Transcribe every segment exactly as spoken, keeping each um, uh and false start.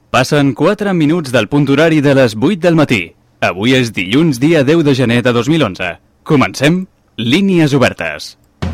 Passen quatre minuts del punt horari de les vuit del matí. Avui és dilluns, dia deu de gener de dos mil onze. Comencem Línies Obertes.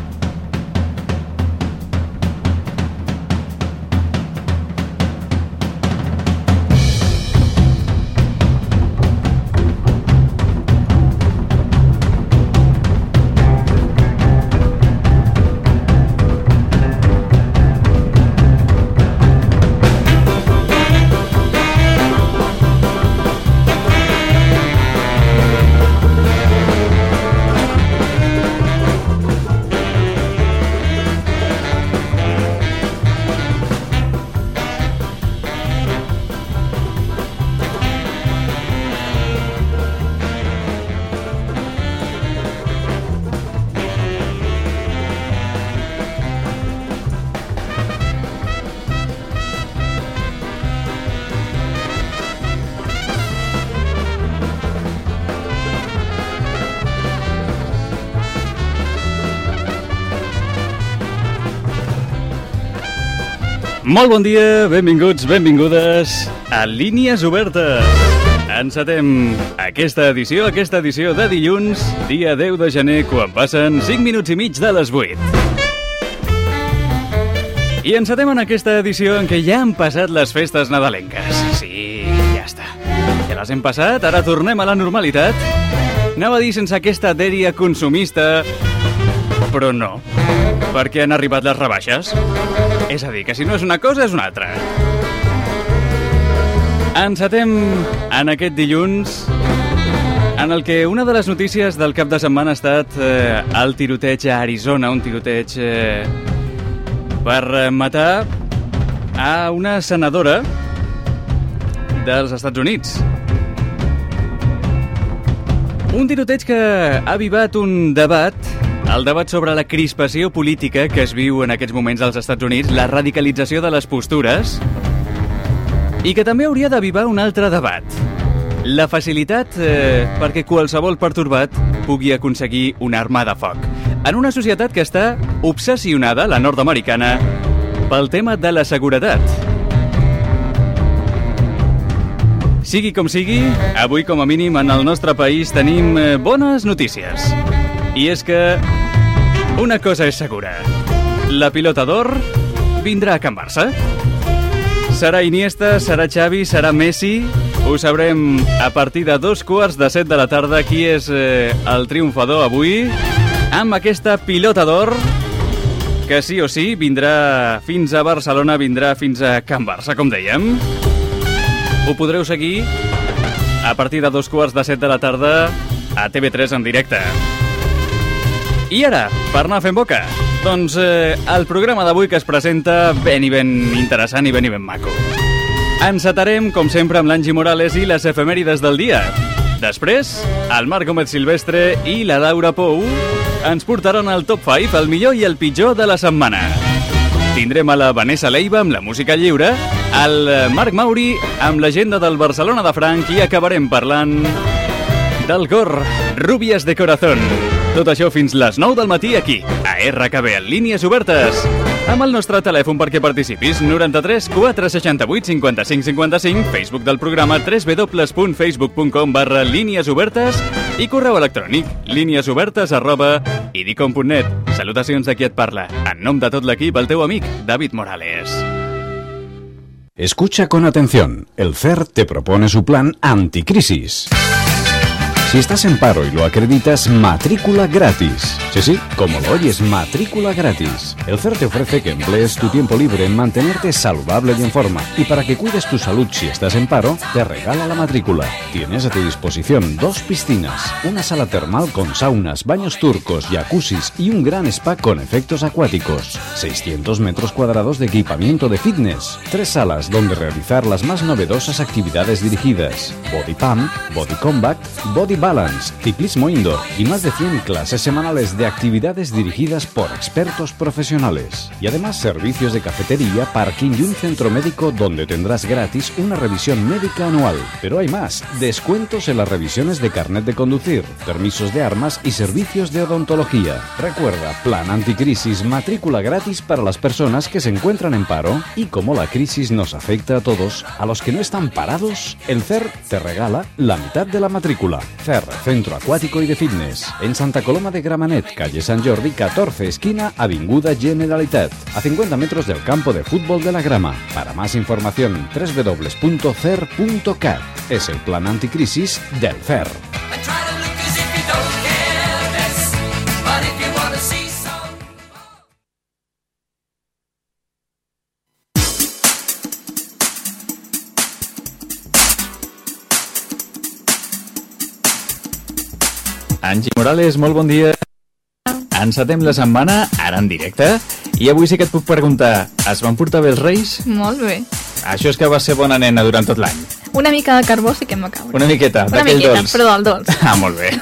Molt bon dia, benvinguts, benvingudes a Línies Obertes. Encetem aquesta edició, aquesta edició de dilluns, dia deu de gener, quan passen cinc minuts i mig de les vuit. I encetem en aquesta edició en què ja han passat les festes nadalenques. Sí, ja està. Ja les hem passat, ara tornem a la normalitat. Anava a dir sense aquesta dèria consumista, però no, perquè han arribat les rebaixes. És a dir, que si no és una cosa, és una altra. Encetem en aquest dilluns, en el que una de les notícies del cap de setmana ha estat eh, el tiroteig a Arizona, un tiroteig eh, per matar a una senadora dels Estats Units. Un tiroteig que ha avivat un debat, el debat sobre la crispació política que es viu en aquests moments als Estats Units, la radicalització de les postures, i que també hauria d'avivar un altre debat. La facilitat eh, perquè qualsevol pertorbat pugui aconseguir una arma de foc. En una societat que està obsessionada, la nord-americana, pel tema de la seguretat. Sigui com sigui, avui com a mínim en el nostre país tenim eh, bones notícies. I és que una cosa és segura. La pilota d'or vindrà a Can Barça. Serà Iniesta, serà Xavi, serà Messi. Ho sabrem a partir de dos quarts de set de la tarda qui és eh, el triomfador avui amb aquesta pilota d'or que sí o sí vindrà fins a Barcelona, vindrà fins a Can Barça, com dèiem. Ho podreu seguir a partir de dos quarts de set de la tarda a T V tres en directe. I ara, per anar fent boca, doncs eh, el programa d'avui que es presenta ben i ben interessant i ben i ben maco. Encetarem, com sempre, amb l'Angie Morales i les efemèrides del dia. Després, el Marc Gómez Silvestre i la Laura Pou ens portaran el top cinc, el millor i el pitjor de la setmana. Tindrem a la Vanessa Leiva amb la música lliure, el Marc Mauri amb l'agenda del Barcelona de Franc i acabarem parlant del cor Rubias de Corazón. Tot això fins les nou del matí aquí, a R K B, en Línies Obertes, amb el nostre telèfon perquè participis, noranta-tres quatre seixanta-vuit cinquanta-cinc cinquanta-cinc, Facebook del programa w w w punt facebook punt com barra línies obertes i correu electrònic líniesobertes arroba idicom punt net. Salutacions de qui et parla. En nom de tot l'equip, el teu amic, David Morales. Escucha con atención. El C E R te propone su plan anticrisis. Si estás en paro y lo acreditas, matrícula gratis. Sí, sí, como lo oyes, matrícula gratis. El C E R te ofrece que emplees tu tiempo libre en mantenerte saludable y en forma. Y para que cuides tu salud si estás en paro, te regala la matrícula. Tienes a tu disposición dos piscinas, una sala termal con saunas, baños turcos, jacuzzis y un gran spa con efectos acuáticos. seiscientos metros cuadrados de equipamiento de fitness. Tres salas donde realizar las más novedosas actividades dirigidas. Body Pump, Body Combat, Body Body Balance, ciclismo indoor y más de cien clases semanales de actividades dirigidas por expertos profesionales. Y además servicios de cafetería, parking y un centro médico donde tendrás gratis una revisión médica anual. Pero hay más, descuentos en las revisiones de carnet de conducir, permisos de armas y servicios de odontología. Recuerda, plan anticrisis, matrícula gratis para las personas que se encuentran en paro. Y como la crisis nos afecta a todos, a los que no están parados, el C E R te regala la mitad de la matrícula. C E R, Centro Acuático y de Fitness, en Santa Coloma de Gramenet, calle San Jordi, catorce, esquina Avinguda Generalitat, a cincuenta metros del campo de fútbol de la Grama. Para más información, doble u doble u doble u punto c e r punto cat. Es el plan anticrisis del C E R. Angie Morales, molt bon dia. Encetem la setmana, ara en directe, i avui sí que et puc preguntar, es van portar bé els Reis? Molt bé. Això és que vas ser bona nena durant tot l'any. Una mica de carbó sí que em va caure. Una miqueta, Una d'aquell miqueta, dolç. però del dolç. Ah, molt bé.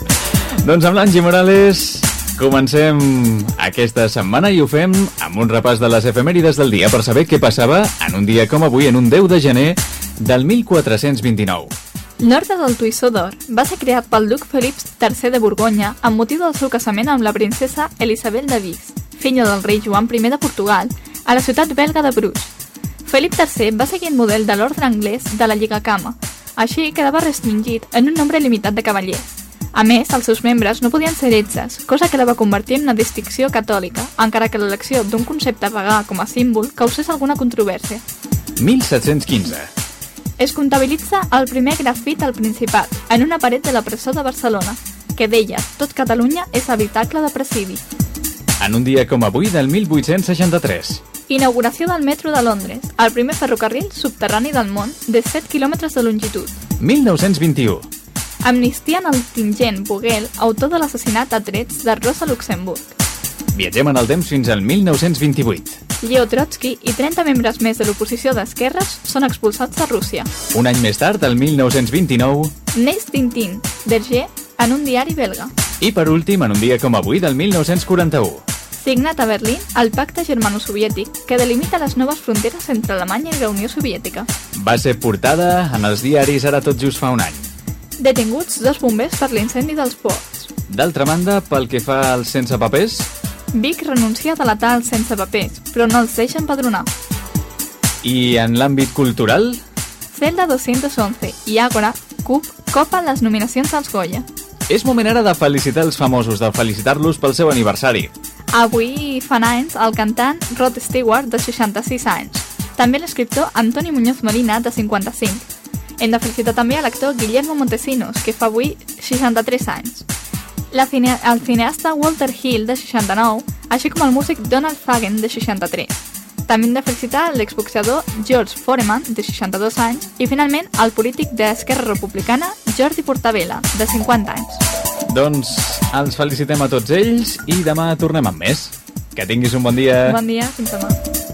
Doncs amb l'Angie Morales comencem aquesta setmana i ho fem amb un repàs de les efemèrides del dia per saber què passava en un dia com avui, en un deu de gener del mil quatre-cents vint-i-nou. L'Orde del Toisó d'Or va ser creat pel duc Felip tercer de Borgonya amb motiu del seu casament amb la princesa Elisabel de Vis, filla del rei Joan primer de Portugal, a la ciutat belga de Bruges. Felip tercer va seguir el model de l'ordre anglès de la lligacama, així quedava restringit en un nombre limitat de cavallers. A més, els seus membres no podien ser heretges, cosa que la va convertir en una distinció catòlica, encara que l'elecció d'un concepte pagà com a símbol causés alguna controvèrsia. mil set-cents quinze. Es comptabilitza el primer grafit al Principat, en una paret de la presó de Barcelona, que deia «Tot Catalunya és habitacle de presidi». En un dia com avui del mil vuit-cents seixanta-tres. Inauguració del metro de Londres, el primer ferrocarril subterrani del món de set quilòmetres de longitud. mil nou-cents vint-i-u. Amnistien el Tingent Vogel, autor de l'assassinat a trets de Rosa Luxemburg. Viatgem en el temps fins al mil nou-cents vint-i-vuit. Leo Trotsky i trenta membres més de l'oposició d'esquerres són expulsats de Rússia. Un any més tard, el mil nou-cents vint-i-nou. Neix Tintín, d'Hergé, en un diari belga. I per últim, en un dia com avui del mil nou-cents quaranta-u. Signat a Berlín el pacte germano-soviètic que delimita les noves fronteres entre Alemanya i la Unió Soviètica. Va ser portada en els diaris ara tot just fa un any. Detinguts dos bombers per l'incendi dels ports. D'altra banda, pel que fa als sense papers, Vic renuncia a delatar els sense papers, però no els deixa empadronar. i en l'àmbit cultural, Zelda dos-cents onze i Ágora Cub copen les nominacions als Goya. és moment ara de felicitar els famosos, de felicitar-los pel seu aniversari. Avui fan anys el cantant Rod Stewart, de seixanta-sis anys. També l'escriptor Antoni Muñoz Molina, de cinquanta-cinc. Hem de felicitar també a l'actor Guillermo Montesinos, que fa avui seixanta-tres anys. La cine el cineasta Walter Hill, de seixanta-nou, així com el músic Donald Fagen, de seixanta-tres. També hem de felicitar l'exboxeador George Foreman, de seixanta-dos anys, i finalment el polític d'Esquerra Republicana Jordi Portabella, de cinquanta anys. Doncs els felicitem a tots ells i demà tornem amb més. Que tinguis un bon dia. Bon dia, fins demà.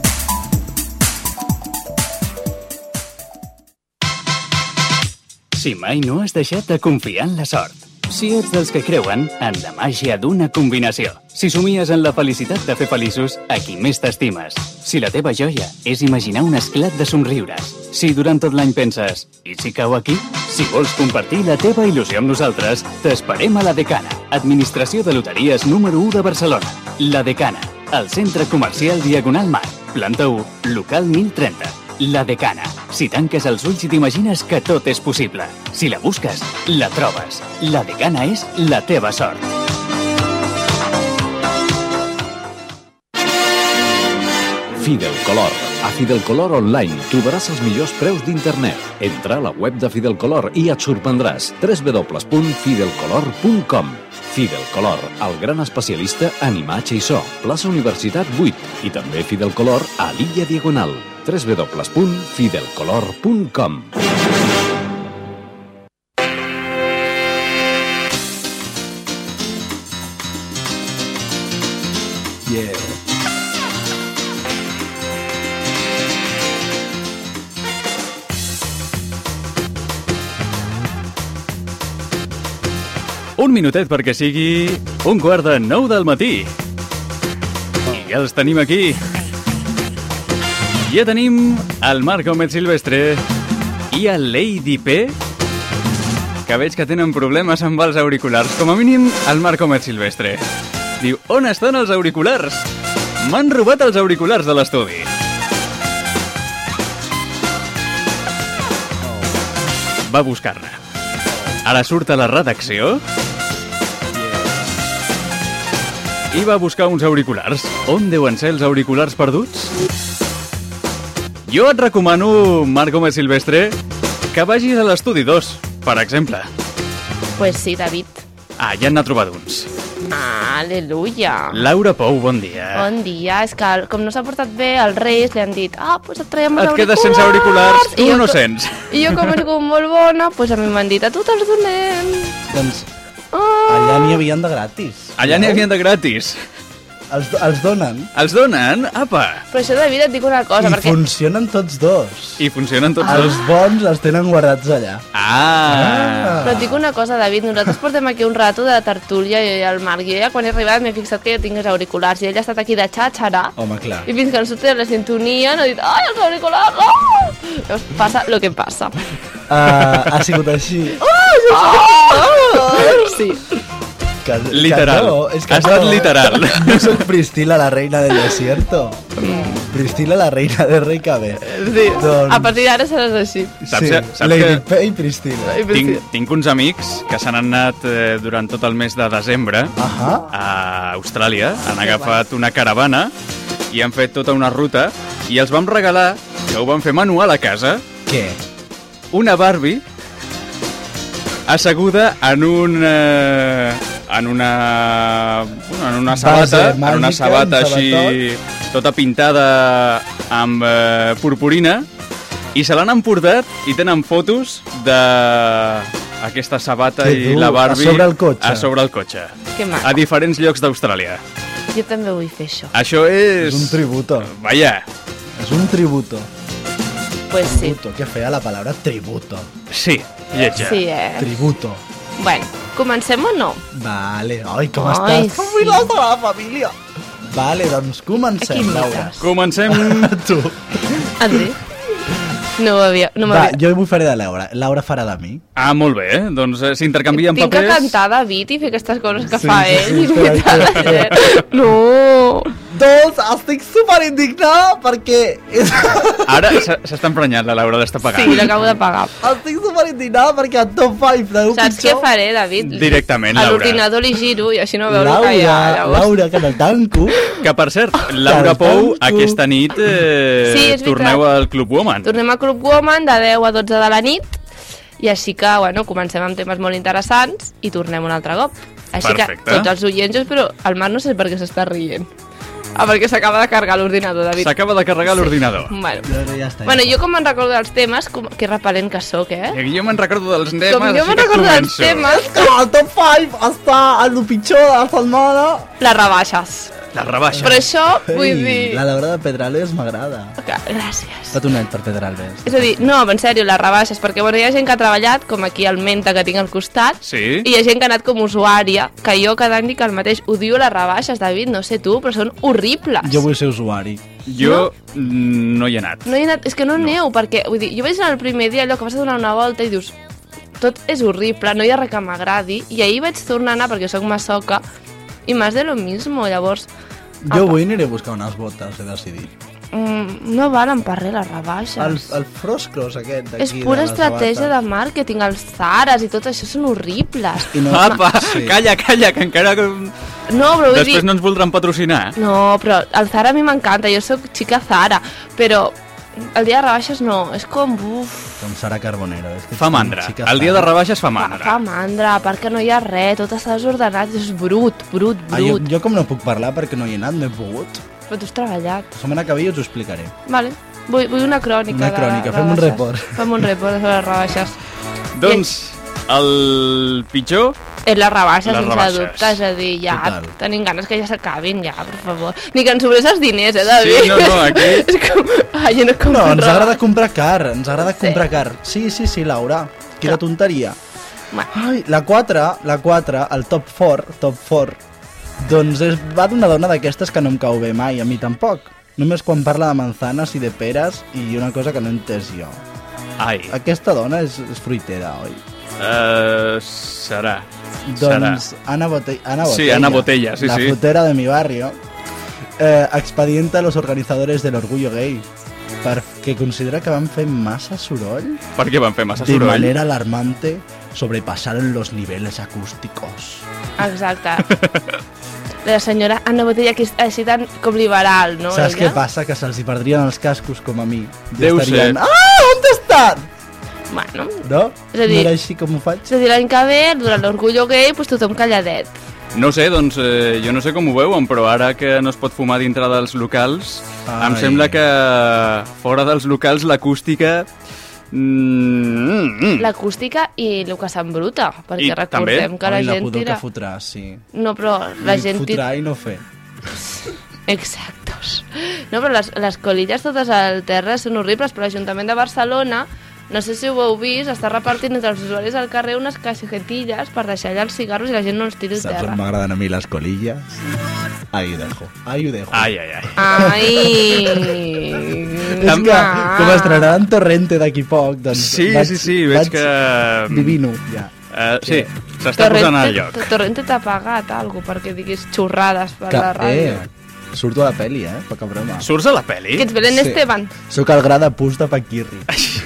Si mai no has deixat de confiar en la sort. Si ets dels que creuen en la màgia d'una combinació. Si somies en la felicitat de fer feliços a qui més t'estimes. Si la teva joia és imaginar un esclat de somriures. Si durant tot l'any penses, i si cau aquí? Si vols compartir la teva il·lusió amb nosaltres, t'esperem a La Decana, Administració de Loteries número u de Barcelona. La Decana, al centre comercial Diagonal Mar, planta u, local mil trenta. La Decana. Si tanques els ulls i t'imagines que tot és possible. Si la busques, la trobes. La Decana és la teva sort. Fidelcolor. A Fidelcolor Online trobaràs els millors preus d'internet. Entra a la web de Fidelcolor i et sorprendràs. w w w punt fidelcolor punt com. Fidelcolor, el gran especialista en imatge i so. Plaça Universitat vuit. I també Fidelcolor a l'Illa Diagonal. w w w punt fidelcolor punt com. Yeah. un minutet perquè sigui un quart de nou del matí. I ja els tenim aquí. Ja tenim el Marc Gómez Silvestre i el Lady P, que veig que tenen problemes amb els auriculars. Com a mínim, el Marc Gómez Silvestre. Diu, on estan els auriculars? M'han robat els auriculars de l'estudi. Va buscar-ne. Ara surt a la redacció i va buscar uns auriculars. On deuen ser els auriculars perduts? Jo et recomano, Marc Gómez Silvestre, que vagis a l'estudi dos, per exemple. Pues sí, David. Ah, ja n'ha trobat uns. Ah, aleluia. Laura Pou, bon dia. Bon dia. És que com no s'ha portat bé, els Reis li han dit ah, pues et traiem els et auriculars. quedes sense auriculars, tu I no co- sents. I jo, com he sigut molt bona, pues a mi m'han dit a tu te'ls donem. Doncs Ah. allà n'hi havien de gratis. Allà n'hi havien de gratis. Els, els donen. Els donen? Apa! Però això, David, et dic una cosa, I perquè... funcionen tots dos. I funcionen tots Els dos. bons els tenen guardats allà. Ah! Però et dic una cosa, David, nosaltres portem aquí un rato de tertúlia, jo i el Marc, i jo ja quan he arribat m'he fixat que jo tingués auriculars, i ell ha estat aquí de xatxarà, Home, clar. i fins que ens sortia la sintonia no he dit, ai, els auriculars, oh! Llavors passa lo que passa. Uh, ha sigut així. Sí. Que, Literal. Que no, és que Ha estat no. literal. No soc Priscila, la reina del desierto. Priscila, la reina de Reykjavik. Sí. Doncs- A partir d'ara seràs així. Saps, sí, saps Lady que P i Priscila. tinc, tinc uns amics que s'han anat eh, durant tot el mes de desembre Ahà. a Austràlia, han agafat una caravana i han fet tota una ruta i els vam regalar, que ho van fer manual a casa, Què? una Barbie asseguda en un... Eh, en una... bueno, en una sabata, Base en una màgica, sabata un així tota pintada amb eh, purpurina i se l'han emportat i tenen fotos de aquesta sabata Que i dur, la Barbie a sobre el cotxe. a sobre el cotxe. Que maco. A diferents llocs d'Austràlia. Jo també vull fer això. Això és... És un tributo. Vaya, És un tributo. Pues sí. Tributo. Qué fea la palabra tributo. sí, lletja. Sí, eh? Tributo. Bueno, comencem o no? Vale. Ai, com Ai, estàs? sí. Familiar de la família. Vale, doncs comencem, Aquí Laura. mites. Comencem... Tu. Ah, sí? No ho havia... No Va, m'havia... jo avui faré de Laura. Laura farà de mi. Ah, molt bé, eh? Doncs eh, s'intercanvien Tinc que papers... cantar David i fer aquestes coses que Sí, fa sí, ell. sí, i espera, imitar la espera, gent. No! Doncs estic superindignada perquè... Ara s- s'està emprenyant la Laura d'estar pagant. Sí, l'acabo de pagar. estic superindignada perquè el top cinc de Saps què faré, David? Directament, A Laura. l'ordinador li giro i així no veu el que Laura, hi ha. Llavors... Laura, que no tanco. Que, per cert, Laura Tanto. Pou, aquesta nit eh, Sí, és veritat. torneu al Club Woman. Tornem a Club Woman de deu a dotze de la nit i així que, bueno, comencem amb temes molt interessants i tornem un altre cop. Així Perfecte. que tots els oients, jo espero... El Marc no sé per què s'està rient. Ah, perquè s'acaba de carregar l'ordinador, David. S'acaba de carregar l'ordinador. Bueno. Ja, ja està. bueno, ja jo com me'n recordo dels temes, com... que repel·lent que sóc, eh? Eh, Jo me'n recordo dels temes, Com jo així me'n que recordo dels començo. temes, està. El top cinc està el pitjor de la setmana. les rebaixes. Les rebaixes. Però això, vull Ei, dir... La Laura de Pedralbes m'agrada. Que- Gràcies. Petonet per Pedralbes. És a dir, no, en sèrio, les rebaixes, perquè bueno, hi ha gent que ha treballat, com aquí el Menta que tinc al costat, Sí? i hi ha gent que ha anat com usuària, que jo cada any dic el mateix, odio les rebaixes, David, no sé tu, però són horribles. Jo vull ser usuari. Jo no, no hi he anat. No hi he anat, és que no, no. aneu, perquè, vull dir, jo vaig anar el primer dia, allò que vas a donar una volta i dius, tot és horrible, no hi ha res que m'agradi, i ahir vaig tornar a anar perquè sóc massoca, i més de lo mismo, llavors... Jo avui aniré a buscar unes botes, he decidit. Mm, no valen per res les rebaixes. El, el Frostcross aquest d'aquí. És pura de les estratègia de sabates. màrqueting, els Zaras i tot això són horribles. I no, Apa, sí. calla, calla, que encara... No, però vull Després dir... no ens voldran patrocinar. No, però el Zara a mi m'encanta, jo sóc xica Zara, però el dia de rebaixes no, és com... Uf, Com Sara Carbonero. És que Fa ets mandra. xica El dia de rebaixes fa fa, mandra. fa mandra, perquè no hi ha res, tot està desordenat, és brut, brut, Ah, jo, brut. jo com no puc parlar perquè no hi he anat, no he pogut. Però tu has treballat. La setmana que ve jo us ho explicaré. Vale, vull, vull una crònica. Una de crònica, fem un rebaixes. report. Fem un report sobre les rebaixes. Doncs el pitjor... És les rebaixes, Les sense rebaixes. dubte, és a dir, ja, Total. tenim ganes que ja s'acabin, ja, per favor. Ni que ens sobrés els diners, eh, David? Sí, no, no, aquí- és com... Ai, jo no compro No, ens roba. agrada comprar car, ens agrada comprar car. Sí, sí, sí, Laura. Quina tonteria. Ai, la quatre, la quatre, el top quatre, top quatre, doncs és, va d'una dona d'aquestes que no em cau bé mai, a mi tampoc. Només quan parla de manzanes i de peres i una cosa que no he entès jo. Ai. Aquesta dona és, és fruitera, oi? Uh, serà. Doncs serà. Ana, Bote Ana Botella. Sí, Ana Botella, sí, la sí. La frutera de mi barrio. Eh, expedienta a los organizadores del orgullo gay perquè considera que van fer massa soroll. Per què van fer massa de soroll? De manera alarmante sobrepasaron los niveles acústicos. Exacte. La senyora Ana Botella, que és així tan com liberal, no? Saps ella? què passa? Que se'ls hi perdrien els cascos com a mi. I Deu estarien, ser. Ah, on estan? Bueno. No? És a dir, no era així com ho faig? És a dir, l'any que ve, durant l'orgullo gay, pues tothom calladet. No sé, doncs eh, jo no sé com ho veuen, però ara que no es pot fumar dintre dels locals, Ai. em sembla que fora dels locals l'acústica... Mm, L'acústica i el que s'embruta, perquè I recordem també? que la Ai, la gent pudor tira... que fotrà, sí. No, però la I gent fotrà tira... i no fer. Exactos. No, però les, les colilles totes al terra són horribles, però l'Ajuntament de Barcelona, no sé si ho heu vist, està repartint entre els usuaris al carrer unes caixetilles per deixar allà els cigarros i la gent no els tiri al Saps terra. on m'agraden a mi les colilles? Ahí ho dejo. Ahí ho dejo. Ai, ai, ai. Ai... És que, com estrenaran Torrente d'aquí poc, doncs... Sí, vaig, sí, sí, veig vaig que... Divino, ja. Uh, sí, s'està posant al lloc. Torrente t'ha pagat algo perquè diguis xorrades per Que, la ràdio. eh, surto a la peli, eh? Poca broma. Surts a la peli? Que ets Belén Sí. Esteban. Soc el gra de pus de Paquirri.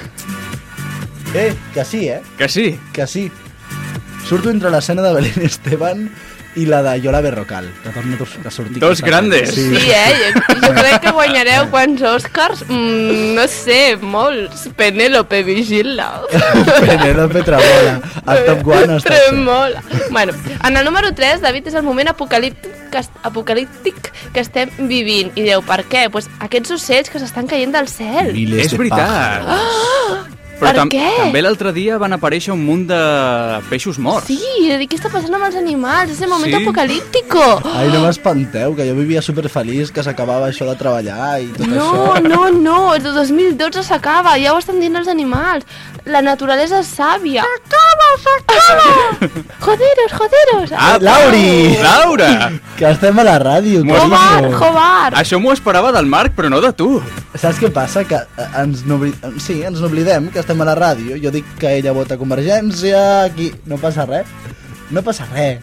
Eh, que sí, eh? Que sí? Que sí. Surto entre l'escena de Belén Esteban i la de Yola Berrocal. Que torno a sortir. Dos grandes. Sí, eh? Jo, jo crec que guanyareu quants Oscars? Mm, no sé, molts. Penélope Vigila. Penélope Tremola. El Top One està Tremola. Bueno, en el número tres, David, és el moment apocalíptic que, apocalíptic que estem vivint. I dieu, per què? Pues aquests ocells que s'estan caient del cel. Miles És de veritat. pájaros. Però Per tam què? també l'altre dia van aparèixer un munt de peixos morts. Sí, he de dir, què està passant amb els animals? És el moment Sí? apocalíptico. Ai, no m'espanteu, que jo vivia superfeliç, que s'acabava això de treballar i tot No, això. no, no, el de dos mil dotze s'acaba, ja ho estan dient els animals. La naturalesa és sàvia. S'acaba, s'acaba! Joderos, joderos! Ah, Lauri! Laura! Que estem a la ràdio. Jovar, carinyo. jovar! Això m'ho esperava del Marc, però no de tu. Saps què passa? Que eh, ens n'obli- sí, ens n'oblidem que estem a la ràdio. Jo dic que ella vota Convergència, aquí... No passa res. No passa res.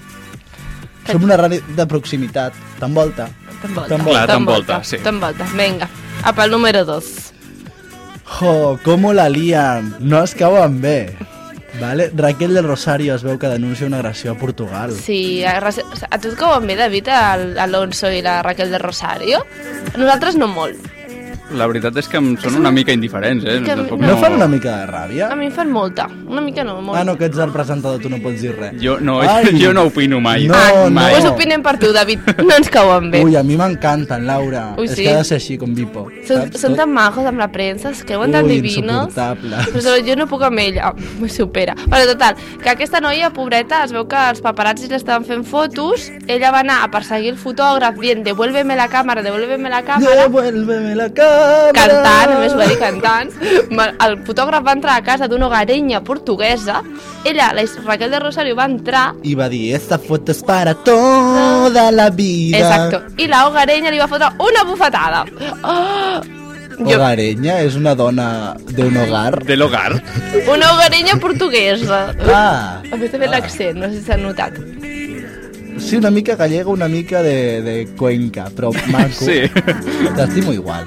Som una ràdio de proximitat. T'envolta. T'envolta, Clar, t'envolta, sí. T'envolta, vinga. Apa, el número dos. Jo, com la lían. No es cauen bé. Vale? Raquel del Rosario es veu que denuncia una agressió a Portugal. Sí, a, a tu et cauen bé, David, el Alonso i la Raquel de Rosario? A nosaltres no molt. La veritat és que em són una mica indiferents, eh? Que- Tampoc No fan una mica de ràbia? A mi em fan molta. Una mica no, molt. Ah, no, que ets el presentador, tu no pots dir res. Jo no, Ai. jo no opino mai. No, ah, no. Pues opinem per tu, David. No ens cauen bé. Ui, a mi m'encanten, Laura. Ui, és sí. que ha de ser així, com Vipo. Són, saps? són Tot- tan majos amb la premsa, es creuen tan Ui, divinos. insuportables. Però jo no puc amb ella, me supera. Però total, que aquesta noia, pobreta, es veu que els paparazzis l'estaven fent fotos, ella va anar a perseguir el fotògraf dient devuélveme la càmera, devuélveme la càmera, Devuélveme la cámara. cantant, a més ho va dir cantant. El fotògraf va entrar a casa d'una hogareña portuguesa, ella, la Raquel de Rosario, va entrar, I va dir, esta foto es para toda la vida. exacto, i la hogareña li va fotre una bufetada. Oh! Jo, Hogareña és una dona d'un hogar. De l'hogar. una hogareña portuguesa. Ah, A més de fer l'accent, no sé si s'ha notat. sí, una mica gallega, una mica de, de Cuenca, però maco. Sí. T'estimo igual.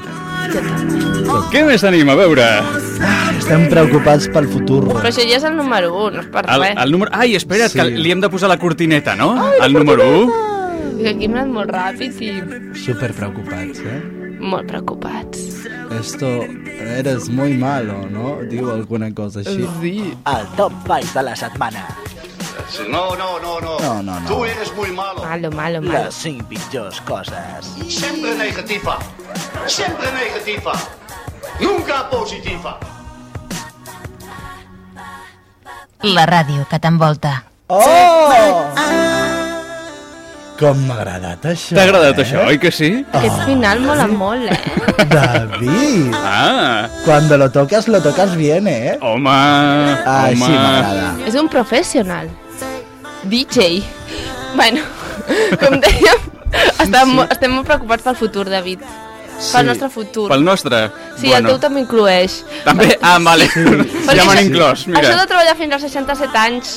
Què més tenim? A veure. Estem preocupats pel futur. Però això ja és el número un, no és per El, res. el número... Ai, espera't, Sí. que li hem de posar la cortineta, no? El número u. Que aquí hem anat molt ràpid i Super preocupats, eh? molt preocupats. Esto, eres muy malo, ¿no? Diu alguna cosa així. Sí. El top cinc de la setmana. No, no, no, no. No, no, no. Tú eres muy malo. Malo, malo, malo. Les cinc pitjors coses. Siempre negativa. Siempre negativa. Nunca positiva. La ràdio que t'envolta. Oh! Com m'ha agradat això, T'ha agradat eh? això, oi que sí? Aquest final mola molt, eh? David, Ah, cuando lo tocas, lo tocas bien, eh? home, Ai, home. sí, m'agrada. És un professional. D J. Bueno, com dèiem, estem, mo- estem molt preocupats pel futur, David. Pel nostre futur. Pel nostre? Sí, el teu també inclueix. També? Ah, vale. Perquè Ja m'han això- inclòs, Això de mira. treballar fins als seixanta-set anys...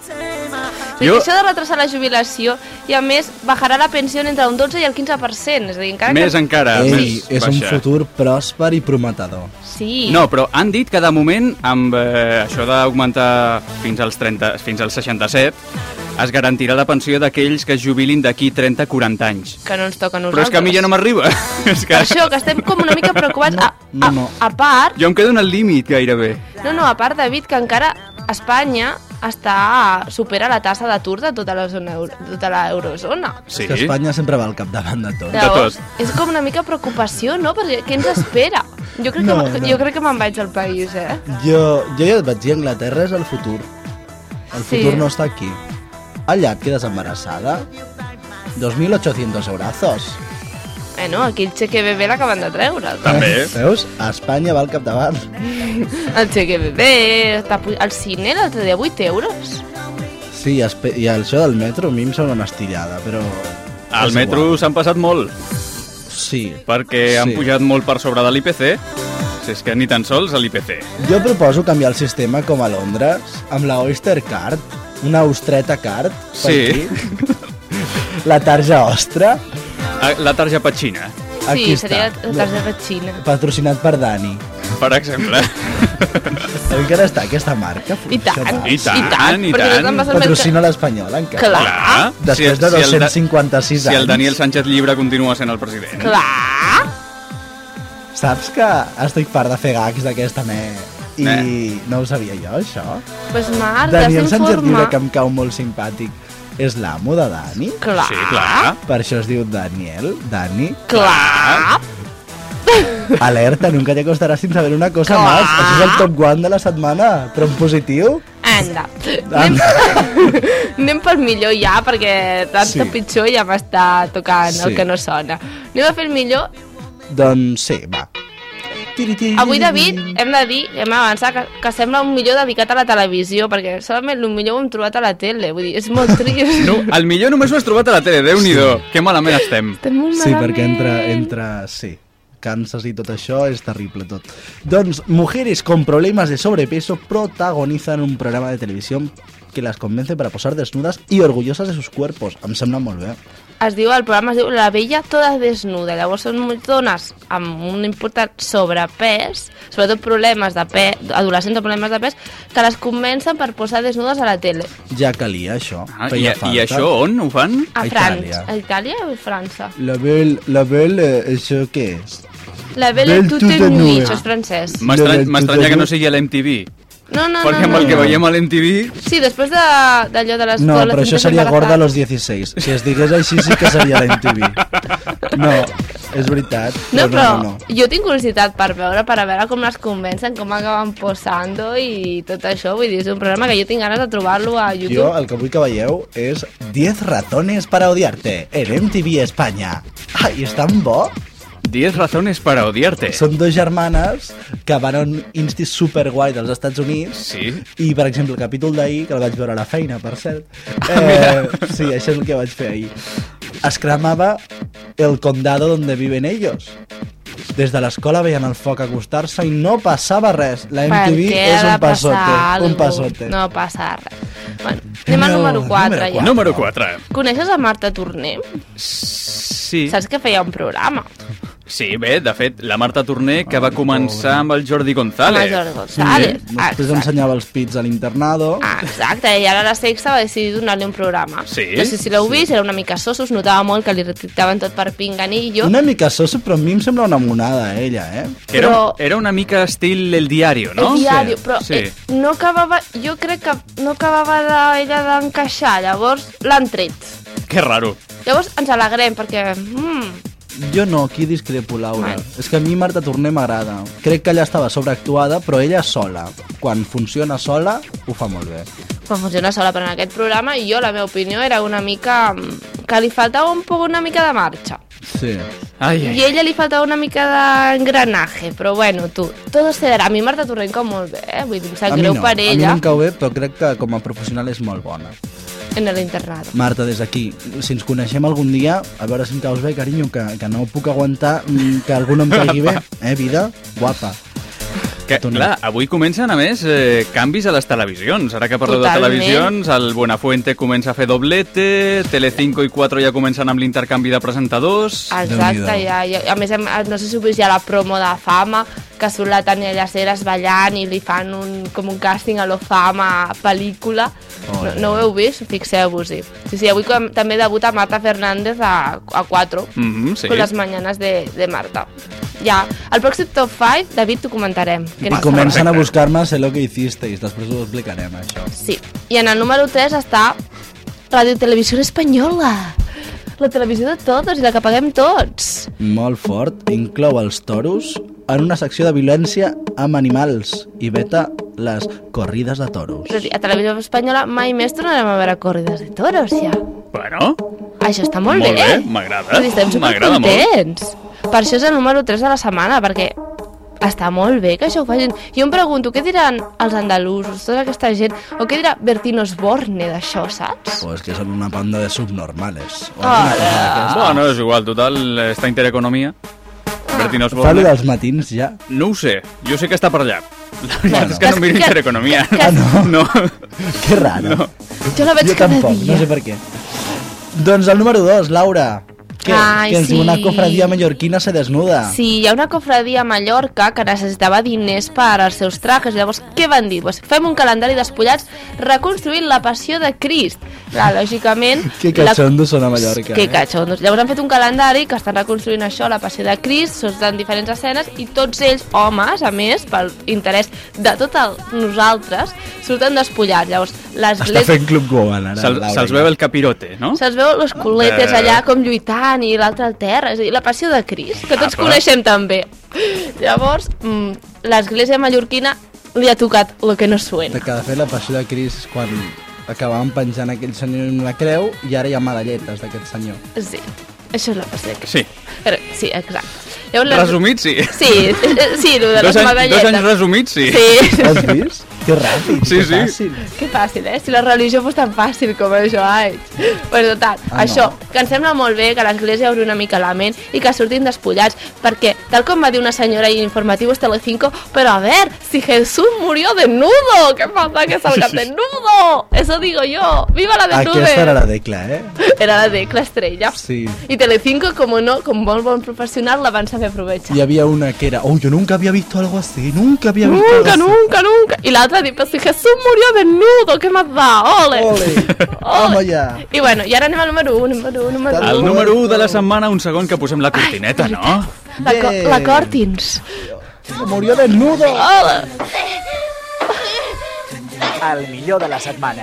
Jo- Jo... Això de retrasar la jubilació i a més bajarà la pensió entre un dotze i el quinze per cent. És a dir, encara Més que... encara, Ei, més és un baixa. futur pròsper i prometedor. Sí. No, però han dit que de moment, amb eh, això d'augmentar fins als trenta, fins als seixanta-set, es garantirà la pensió d'aquells que es jubilin d'aquí trenta a quaranta anys. Que no ens toca a nosaltres. Però és que a mi ja no m'arriba. És que Per això, que estem com una mica preocupats. No, a, a, no, no. a part, jo em quedo en el límit, gairebé. no, no, a part, David, que encara Espanya està supera la tassa d'atur de tota la zona, euro- de tota la eurozona. Sí. És que Espanya sempre va al capdavant de tot. De Llavors, tot. és com una mica preocupació, no? Perquè què ens espera? Jo crec, No, que, no. jo crec que me'n vaig al país, eh? Jo, jo ja et vaig dir, Anglaterra és el futur. El Sí. futur no està aquí. Allà et quedes embarassada. dos mil ochocientos eurazos. Bueno, aquí el cheque bebé l'acaben de treure. També. Veus? A Espanya va al capdavant. El cheque bebé... està pu- El cine l'altre dia vuit euros. Sí, espe- i això del metro a mi em sembla una estillada, però... Al és metro igual. s'han passat molt, Sí. perquè han Sí. pujat molt per sobre de l'I P C. Si és que ni tan sols a l'I P C. Jo proposo canviar el sistema com a Londres, amb la Oyster Card, una ostreta card, per Sí. aquí. La tarja ostra, Ah, La tarja petxina, aquí Sí, està. seria la targeta xina. Patrocinat per Dani. per exemple. Encara està aquesta marca I tant, funcionant? I tant, i tant. i perquè tant. tu te'n vas al Patrocina l'Espanyol, encara. Clar. Clar. Després de Si- si el dos-cents cinquanta-sis Si anys. el Daniel Sánchez Llibre continua sent el president. Clar! Saps que estic part de fer gags d'aquesta me... I Eh. no ho sabia jo, això. Pues Marc, Daniel has Sánchez Llibre, d'informar. que em cau molt simpàtic, és l'amo de Dani? Clar. Sí, clar. Per això es diu Daniel, Dani. Clar. Alerta, nunca te acostaràs sin saber una cosa Clar. más. Això és el top one de la setmana. Tron positiu? Anda. Anem, anem pel millor ja, perquè tant Sí. sí. pitjor ja m'està tocant Sí. el que no sona. Anem a fer el millor. Doncs sí, va. Tiri, tiri. Avui, David, hem de dir, hem d'avançar, que, que sembla un millor dedicat a la televisió, perquè solament el millor ho hem trobat a la tele. Vull dir, és molt trist. No, el millor només ho has trobat a la tele, Déu-n'hi-do. Que malament estem. Estem molt Sí, malament. perquè entre, entre... Sí, canses i tot això és terrible tot. Doncs, mujeres con problemas de sobrepeso protagonizan un programa de televisión que las convence para posar desnudas y orgullosas de sus cuerpos. Em sembla molt bé. Es diu, el programa es diu La Bella Toda Desnuda. Llavors són dones amb un important sobrepès, sobretot problemes de pes, adolescents amb problemes de pes, que les convencen per posar desnudes a la tele. Ja calia, això. Ah, i, Feia I falta. això on ho fan? A, A França. Itàlia. A Itàlia o a França? La Belle, la Belle, eh, això què és? La Belle Belle Toute Toute Nuit, Nuit. això és francès. M'estranya No, m'estranya que no. no sigui a l'M T V. No, no, Perquè no. amb no, el que no. veiem a l'M T V... Sí, després de- d'allò de, les No, però això adolescentes seria gorda a embarassades. los dieciséis. Si es digués així sí que seria l'M T V. No, és veritat. No, però no, no. jo tinc curiositat per veure, per a veure com les convencen, com acaben posant i tot això. Vull dir, és un programa que jo tinc ganes de trobar-lo a YouTube. Jo el que vull que veieu és diez razones para odiarte en M T V Espanya. Ai, és tan bo. diez razones para odiarte. Són dos germanes que van a un insti superguai dels Estats Units Sí. i, per exemple, el capítol d'ahir, que el vaig veure a la feina, per cert, eh, sí, això és el que vaig fer ahir, es cremava el condado donde viven ellos. Des de l'escola veien el foc acostar-se i no passava res. La M T V Perquè és ha de un passote, passar un algú. passote. No passa res. Bueno, anem al No, número quatre, número ja. quatre. Número quatre. Coneixes a Marta Torner? Sí. Saps que feia un programa? Sí, bé, de fet, la Marta Torner, que va començar amb el Jordi Amb González. el Jordi González. Després Exacte. ensenyava els pits a l'internado. Ah, exacte, i ara la Sexta va decidir donar-li un programa. Sí? No sé si l'heu vist, era una mica soso, es notava molt que li retrictaven tot per pinganillo. Una mica sosa, però a mi em sembla una monada, ella, eh? Que era, Però- era una mica estil El Diario, no? El diari, Sí, però sí. eh, no acabava, jo crec que no acabava de, ella d'encaixar, llavors l'han tret. Que raro. Llavors ens alegrem perquè... Mm, Jo no, aquí discrepo, Laura. Bueno. És que a mi Marta Torner m'agrada. Crec que ella estava sobreactuada, però ella sola. Quan funciona sola, ho fa molt bé. quan funciona sola, però en aquest programa, i jo, la meva opinió, era una mica mm, que li faltava un poc una mica de marxa. Sí. Ai, I ai. a ella li faltava una mica d'engranaje, però bueno, tu, todo se darà. A mi Marta Torrenco molt bé, eh? Vull dir, em sap A mi greu no, per a mi ella no em cau bé, però crec que com a professional és molt bona. en l'internat. Marta, des d'aquí, si ens coneixem algun dia, a veure si em caus bé, carinyo, que, que no puc aguantar mm, que algú no em caigui bé. Eh, vida? Guapa. Que, clar, avui comencen, a més, eh, canvis a les televisions. Ara que parleu de Totalment. televisions, el Buenafuente comença a fer doblete, Telecinco i quatre ja comencen amb l'intercanvi de presentadors... Exacte, Déu-n'hi-do. ja, ja, a més, hem- no sé si heu vist ja la promo de Fama, que surt la Tania Llaceres ballant i li fan un, com un càsting a lo Fama pel·lícula. No, no ho heu vist? Fixeu-vos-hi. Sí, sí, avui com, també debuta Marta Fernández a, a quatre, Mhm, sí. con les mañanas de, de Marta. Ja, el pròxim top cinc, David, t'ho comentarem. Que I no comencen a Perfecte. buscar-me sé lo que hicisteis, després ho explicarem, això. Sí, i en el número tres està Radio Televisió Espanyola. La televisió de tots i la que paguem tots. Molt fort, inclou els toros en una secció de violència amb animals i veta les corrides de toros. És a dir, a Televisió Espanyola mai més tornarem a veure corrides de toros, ja. Bueno, Això està molt, Molt bé. bé, m'agrada, Vull dir, estem m'agrada molt. supercontents. Per això és el número tres de la setmana, perquè està molt bé que això ho facin. Jo em pregunto, què diran els andalusos, tota aquesta gent, o què dirà Bertín Osborne d'això, saps? Pues que són una banda de subnormales. O Hola. alguna cosa d'aquesta. bueno, és igual, total, està Intereconomia. Bertín Fa Osborne. lo dels matins ja. No ho sé, jo sé que està per allà. La veritat Bueno. és que no miro Que- Intereconomia. que- Ah, no? No. Que raro. No. Jo la veig Jo cada tampoc, dia. no sé per què. Doncs el número dos, Laura. Que, Ai, que ens diu sí. una cofradia mallorquina se desnuda. Sí, hi ha una cofradia a Mallorca que necessitava diners per als seus trajes. Llavors, què van dir? Pues fem un calendari despullats reconstruint la passió de Crist. Clar, lògicament... Que catxondos són a Mallorca. Que eh? catxondos. Llavors han fet un calendari que estan reconstruint això, la passió de Crist, surten diferents escenes i tots ells, homes, a més, pel interès de tot el, nosaltres, surten despullats. Llavors, Està l'església... fent Club Goan, ara. Se'ls Laura, se ja. veu el capirote, no? Se'ls veu los culetes Eh. allà com lluitant i l'altre al terra, és a dir, la passió de Crist, que tots Ah, però- coneixem també. Llavors, mm, l'església mallorquina li ha tocat el que no suena. Que de fet la passió de Cris és quan acabaven penjant aquell senyor en una creu i ara hi ha medalletes d'aquest senyor. Sí, això és la passió de Crist. Sí. Però, sí, exacte. Llavors, les- Resumit, sí. Sí, eh, eh, sí, el de Dos les anys, medalletes. dos anys resumits, sí. Sí. Has vist? Que ràpid, Sí, que sí. fàcil. Que fàcil, eh? Si la religió fos tan fàcil com això, ai. Pues total, Ah, això, no. que ens sembla molt bé que l'església obri una mica la ment i que surtin despullats, perquè, tal com va dir una senyora ahí en Informativos Telecinco, pero a ver, si Jesús murió desnudo, ¿qué pasa que salga desnudo? Eso digo yo, viva la desnude. Aquesta era la Decla, eh? Era la de la estrella. Sí. I Telecinco, como no, com molt bon professional, la van saber aprovechar. Y había una que era, oh, yo nunca había visto algo así, nunca había visto Nunca, algo así. nunca, nunca. Y la otra dice, pues si Jesús murió desnudo, ¿qué más da? Ole. Ole, vamos ya. I bueno, i ara anem al número un, número un, número El un. número u de la setmana, un segon que posem la cortineta, no? La, co Bien. la Cortins. Murió desnudo. Hola. El millor de la setmana.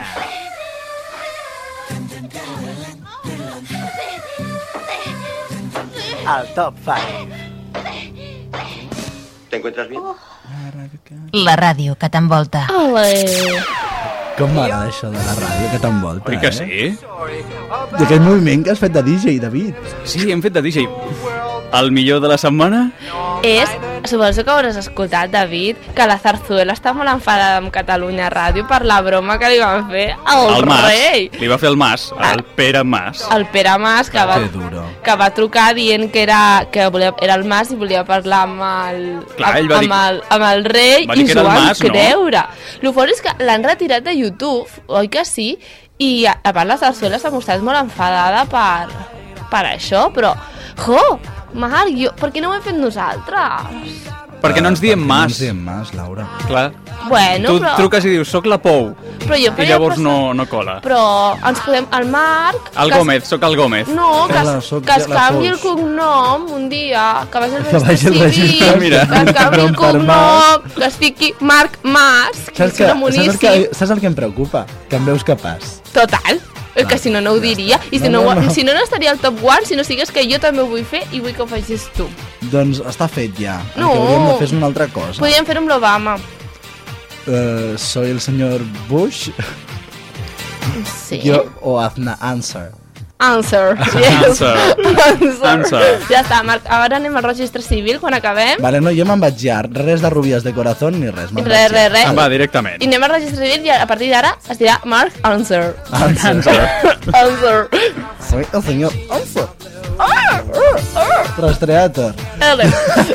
El top cinc. ¿Te encuentras bien? La ràdio que t'envolta. Ole. Com m'agrada això de la ràdio que t'envolta, Oi que eh? sí? I aquest moviment que has fet de D J, David. Sí, hem fet de D J. El millor de la setmana? És, suposo que hauràs escoltat, David, que la Zarzuela està molt enfadada amb Catalunya Ràdio per la broma que li van fer al El Mas. rei. Li va fer el Mas, el Pere Mas. El Pere Mas, que va, Que duro. que va trucar dient que era, que volia, era el Mas i volia parlar amb el, Clar, amb, ell va dir- amb, el, amb el rei va dir i que s'ho era el van Mas, no? creure. El fort és que l'han retirat de YouTube, oi que sí? I a, a part la Zarzuela s'ha mostrat molt enfadada per, per això, però, jo, Marc, jo, per què no ho hem fet nosaltres? Perquè no ens diem No Mas. ens diem Mas, Laura. Clar. Bueno, Tu però... truques i dius, soc la Pou. Però jo I faria llavors passar- no, no cola. Però ens podem... El Marc... El que es- Gómez, soc el Gómez. No, que, Hola, es, sóc que es la canvi el Foix. cognom un dia, que vagi al Que vagi registre al registre civil, Mira. que es canvi el Per Mas. cognom, que es fiqui Marc Mas, que Saps, és que, un saps, el municipi. que, saps el que em preocupa? Que em veus capaç. Total, és que si no, no ho diria. I si No, no, no, no. si no, no estaria al top one, si no sigues que jo també ho vull fer i vull que ho facis tu. Doncs està fet ja. No. El que hauríem de fer és una altra cosa. Podríem fer-ho amb l'Obama. Uh, soy el señor Bush. Sí. Yo, o Azna Answer. Answer. Yes. Answer. Answer. Answer. Ja està, Marc. Ara anem al registre civil quan acabem. Vale, no, jo me'n vaig ja. Res de rubies de corazón ni res. me'n Res, vaig ja. res, res. Va, directament. I anem al registre civil i a partir d'ara es dirà Marc Answer. Answer. Answer. Soy el señor Answer. Rastreator. Ele.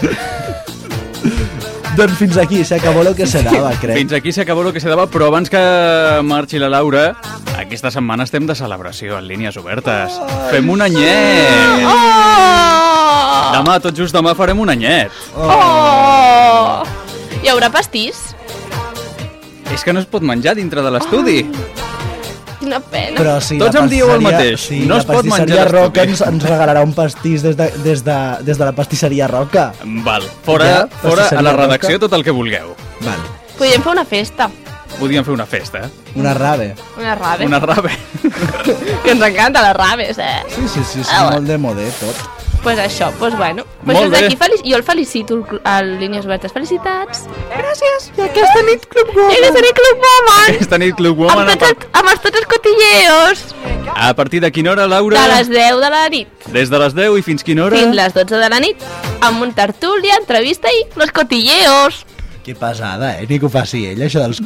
Doncs fins aquí, se acabó lo que se daba, crec. Fins aquí s'acabó el que se dava, però abans que marxi la Laura, aquesta setmana estem de celebració en línies obertes. Fem un anyet! Oh! Demà, tot just demà, farem un anyet. Oh! Hi haurà pastís? És que no es pot menjar dintre de l'estudi. Quina pena. Però si Tots la em dieu el pastisseria- mateix. Si No la es pot menjar pastisseria d'estudi. Roca ens, ens regalarà un pastís des de, des de, des de la pastisseria Roca. Val, fora, Ja, fora a pastisseria la Roca. redacció tot el que vulgueu. Val. Podríem fer una festa. Podríem fer una festa. Una rave. Una rave. Una rave. Que ens encanta les raves, eh? Sí, sí, sí, sí Ah, molt de modé tot. Pues això, pues bueno. Pues Molt des bé. d'aquí felici... jo el felicito al cl- al Línies Obertes. Felicitats. Gràcies. I aquesta nit Club I aquesta nit Club Woman. Aquesta nit Club Woman Amb a, tots, par... els, amb els tots els cotilleos. a partir de quina hora, Laura? De les deu de la nit Des de les deu i fins quina hora? fins les dotze de la nit. Amb un tertúlia, entrevista i los cotilleos. Que pesada, eh? Ni que ho faci ell, això dels...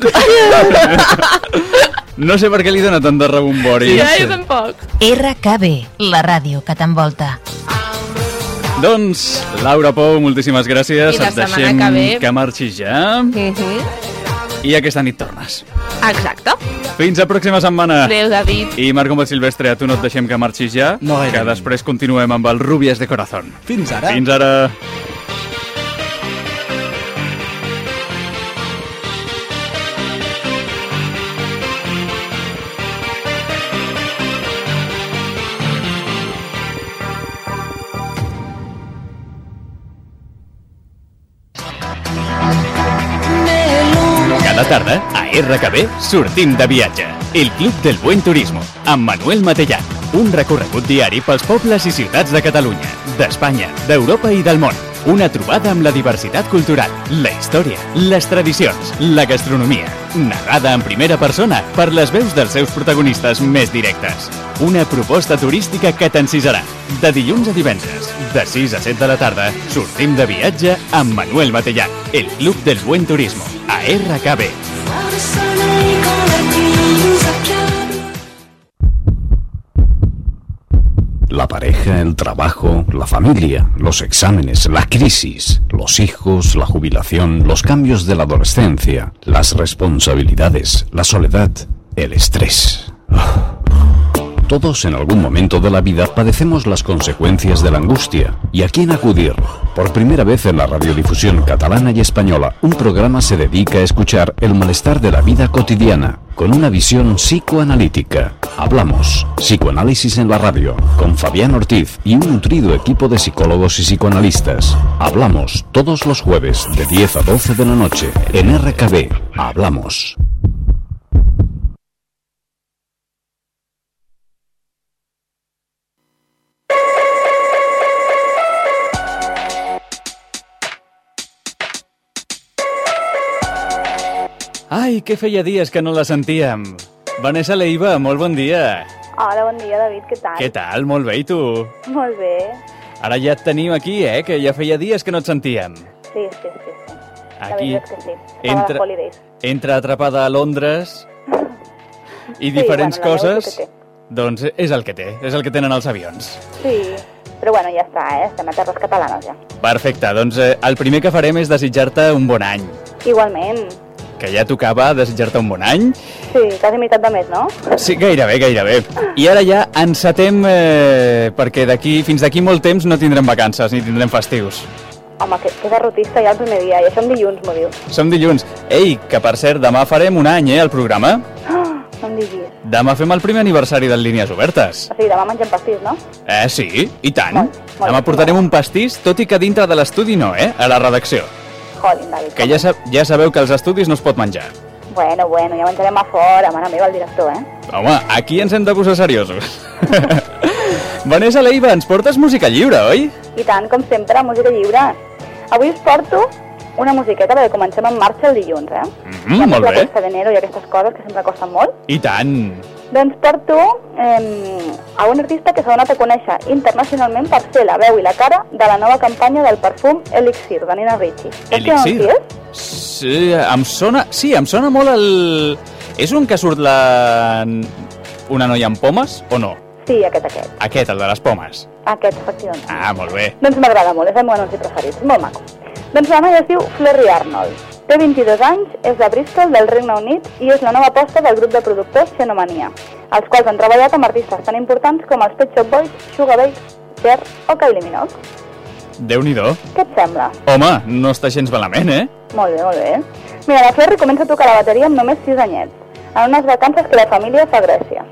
No sé per què li dona tant de rebombori. Ja, jo tampoc. R K B, la ràdio que t'envolta. Doncs, Laura Pou, moltíssimes gràcies. I la Et setmana deixem que ve. que marxis ja. Mhm. I aquesta nit tornes. Exacte. Fins a pròxima setmana. Adéu, David. I Marc Gómez Silvestre, a tu no et deixem que marxis ja, No gaire. que després continuem amb el Rubies de Corazón. Fins ara. Fins ara. Cada tarda, a R K B, sortim de viatge. El Club del Buen Turismo, amb Manuel Matellán. Un recorregut diari pels pobles i ciutats de Catalunya, d'Espanya, d'Europa i del món. Una trobada amb la diversitat cultural, la història, les tradicions, la gastronomia. Narrada en primera persona per les veus dels seus protagonistes més directes. Una proposta turística que t'encisarà. De dilluns a divendres, de sis a set de la tarda, sortim de viatge amb Manuel Matellán. El Club del Buen Turismo, a R K B. La pareja, el trabajo, la familia, los exámenes, la crisis, los hijos, la jubilación, los cambios de la adolescencia, las responsabilidades, la soledad, el estrés. Todos en algún momento de la vida padecemos las consecuencias de la angustia. ¿Y a quién acudir? Por primera vez en la radiodifusión catalana y española, un programa se dedica a escuchar el malestar de la vida cotidiana, con una visión psicoanalítica. Hablamos, psicoanálisis en la radio, con Fabián Ortiz y un nutrido equipo de psicólogos y psicoanalistas. Hablamos todos los jueves de diez a doce de la noche, en R K B. Hablamos. Ai, que feia dies que no la sentíem. Vanessa Leiva, molt bon dia. Hola, bon dia, David, què tal? Què tal? Molt bé, i tu? Molt bé. Ara ja et tenim aquí, eh? Que ja feia dies que no et sentíem. Sí, sí, sí, sí. La Aquí, veritat és que sí. Estava entre, de holidays. entre atrapada a Londres i Sí, diferents bueno, la neu és el coses, que té. doncs és el que té, és el que tenen els avions. Sí, però bueno, ja està, eh? Estem a terres catalanes, ja. Perfecte, doncs eh, el primer que farem és desitjar-te un bon any. Igualment. Que ja tocava desitjar-te un bon any. Sí, quasi meitat de mes, no? Sí, gairebé, gairebé. I ara ja encetem, eh, perquè d'aquí fins d'aquí molt temps no tindrem vacances ni tindrem festius. Home, que, que derrotista ja el primer dia, i això en dilluns, m'ho dius. Som dilluns. Ei, que per cert, demà farem un any, eh, el programa. Oh, no em diguis. Demà fem el primer aniversari del Línies Obertes. O sigui, demà mengem pastís, no? Eh, sí, i tant. Molt, molt Demà bé. portarem un pastís, tot i que dintre de l'estudi no, eh, a la redacció. Jolín, David. Que ja, sab ja sabeu que als estudis no es pot menjar. Bueno, bueno, ja menjarem a fora, mare meva, el director, eh? Home, aquí ens hem de posar seriosos. Vanessa Leiva, ens portes música lliure, oi? I tant, com sempre, música lliure. Avui us porto una musiqueta perquè comencem en marxa el dilluns, eh? Mm, Ja molt la bé. festa d'enero i aquestes coses que sempre costen molt. I tant. Doncs porto eh, a un artista que s'ha donat a conèixer internacionalment per ser la veu i la cara de la nova campanya del perfum Elixir, de Nina Ricci. Elixir? Sí, em sona... Sí, em sona molt el... És un que surt la... una noia amb pomes, o no? Sí, aquest, aquest. Aquest, el de les pomes. Aquest, efectivament. Ah, molt bé. Doncs m'agrada molt, és el meu anunci preferit, molt maco. Doncs la noia es diu Florrie Arnold. Té vint-i-dos anys, és de Bristol, del Regne Unit, i és la nova aposta del grup de productors Xenomania, els quals han treballat amb artistes tan importants com els Pet Shop Boys, Sugar Babes, Cher o Kylie Minogue. Déu-n'hi-do. Què et sembla? Home, no està gens malament, eh? Molt bé, molt bé. Mira, la Florrie comença a tocar la bateria amb només sis anyets, en unes vacances que la família fa a Grècia.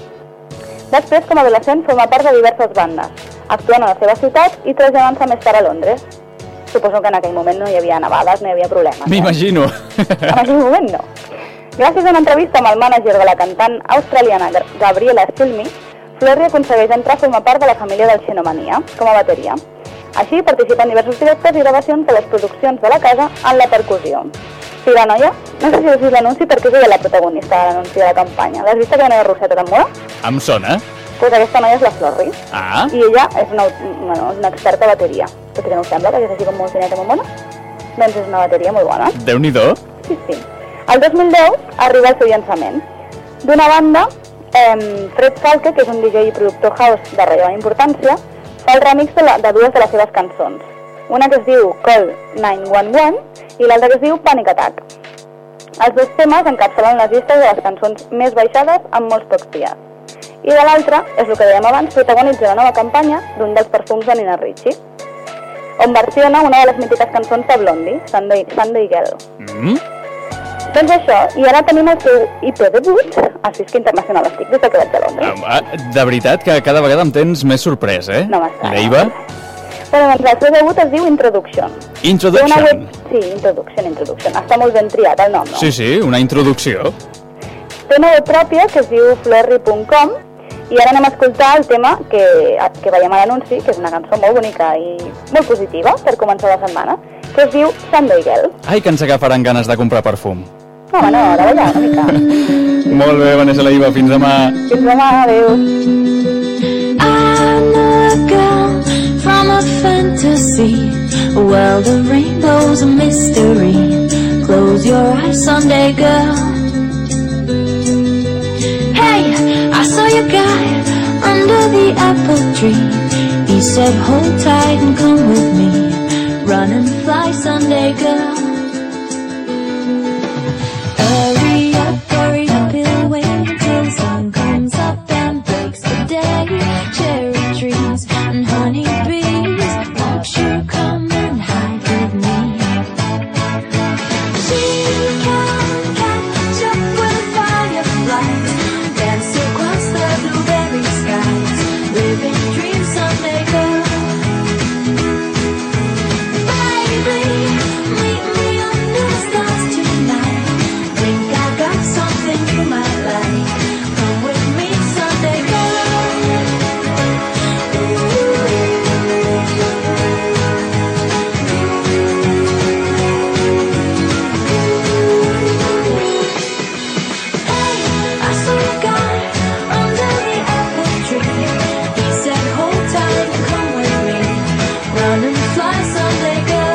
Després, com a adolescent, forma part de diverses bandes, actuant a la seva ciutat i traslladant-se més tard a Londres. Suposo que en aquell moment no hi havia nevades, no hi havia problemes. M'imagino. Eh? En aquell moment no. Gràcies a una entrevista amb el mànager de la cantant australiana Gabriela Cilmi, Florrie aconsegueix entrar a formar part de la família del Xenomania, com a bateria. Així participa en diversos directes i gravacions de les produccions de la casa en la percussió. Sí, la noia, no sé si has vist l'anunci perquè és ella la protagonista de l'anunci de la campanya. L'has vist aquella noia rosseta tan mona? Em sona. Doncs aquesta noia és la Florrie. Ah. I ella és una, bueno, una experta bateria. Tot i que no ho sembla, perquè és així com molt fineta, molt bona. Doncs és una bateria molt bona. Déu-n'hi-do. Sí, sí. El dos mil deu arriba el seu llançament. D'una banda, eh, Fred Falke, que és un D J i productor house de rellevant importància, fa el remix de, la, de dues de les seves cançons. Una que es diu Call nine one one i l'altra que es diu Panic Attack. Els dos temes encapçalen les llistes de les cançons més baixades en molts pocs dies. I de l'altra, és el que dèiem abans, protagonitza la nova campanya d'un dels perfums de Nina Ricci, on versiona una de les mítiques cançons de Blondie, Sunday, Sunday Girl. Mm? Doncs això, i ara tenim el seu I P debut, així que internacional estic des que vaig a Londres. Ah, de veritat que cada vegada em tens més sorprès, eh? No m'està. Leiva? Bueno, doncs el seu debut es diu Introduction. Introduction? Web... Sí, Introduction, Introduction. Està molt ben triat el nom, no? Sí, sí, una introducció. Té una web pròpia que es diu florrie punt com i ara anem a escoltar el tema que, que veiem a l'anunci, que és una cançó molt bonica i molt positiva per començar la setmana, que es diu Sunday Girl. Ai, que ens agafaran ganes de comprar perfum. No, no, ara ballar una mica. Molt bé, Vanessa Leiva, fins demà. Fins demà, adéu. I'm a girl from a fantasy, a world of rainbows, a mystery. Close your eyes, Sunday girl. Hey, I saw your guy under the apple tree. He said, hold tight and come with me. Run and fly, Sunday girl. Hurry up, hurry up, he'll wait until the sun comes up and breaks the day. Cherry trees and honey bees, won't you come and hide with me? She can catch up with fireflies, dance across the blueberry skies, living dreams, Sunday girl. Baby, meet me under the stars tonight. Think I got something you might like. Come with me, Sunday girl. Hey, I saw a guy under the apple tree. He said, hold tight and come with me. Run and fly, Sunday girl.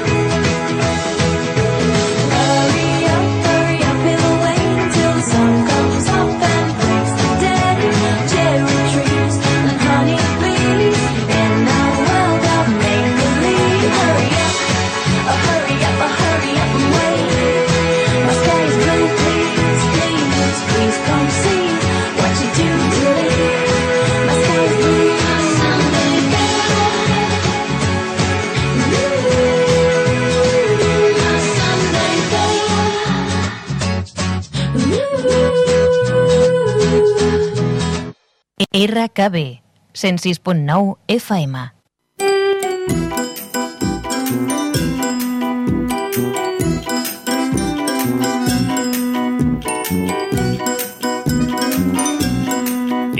Hurry up, hurry up, he'll wait until the sun comes up and breaks the day. Cherry trees and honey bees in our world of make-believe. Hurry up, oh hurry up, oh hurry up and wait. My sky is blue, please, please, please come see what you do to leave. My sky is blue, Sunday girl. R K B, cent sis punt nou F M.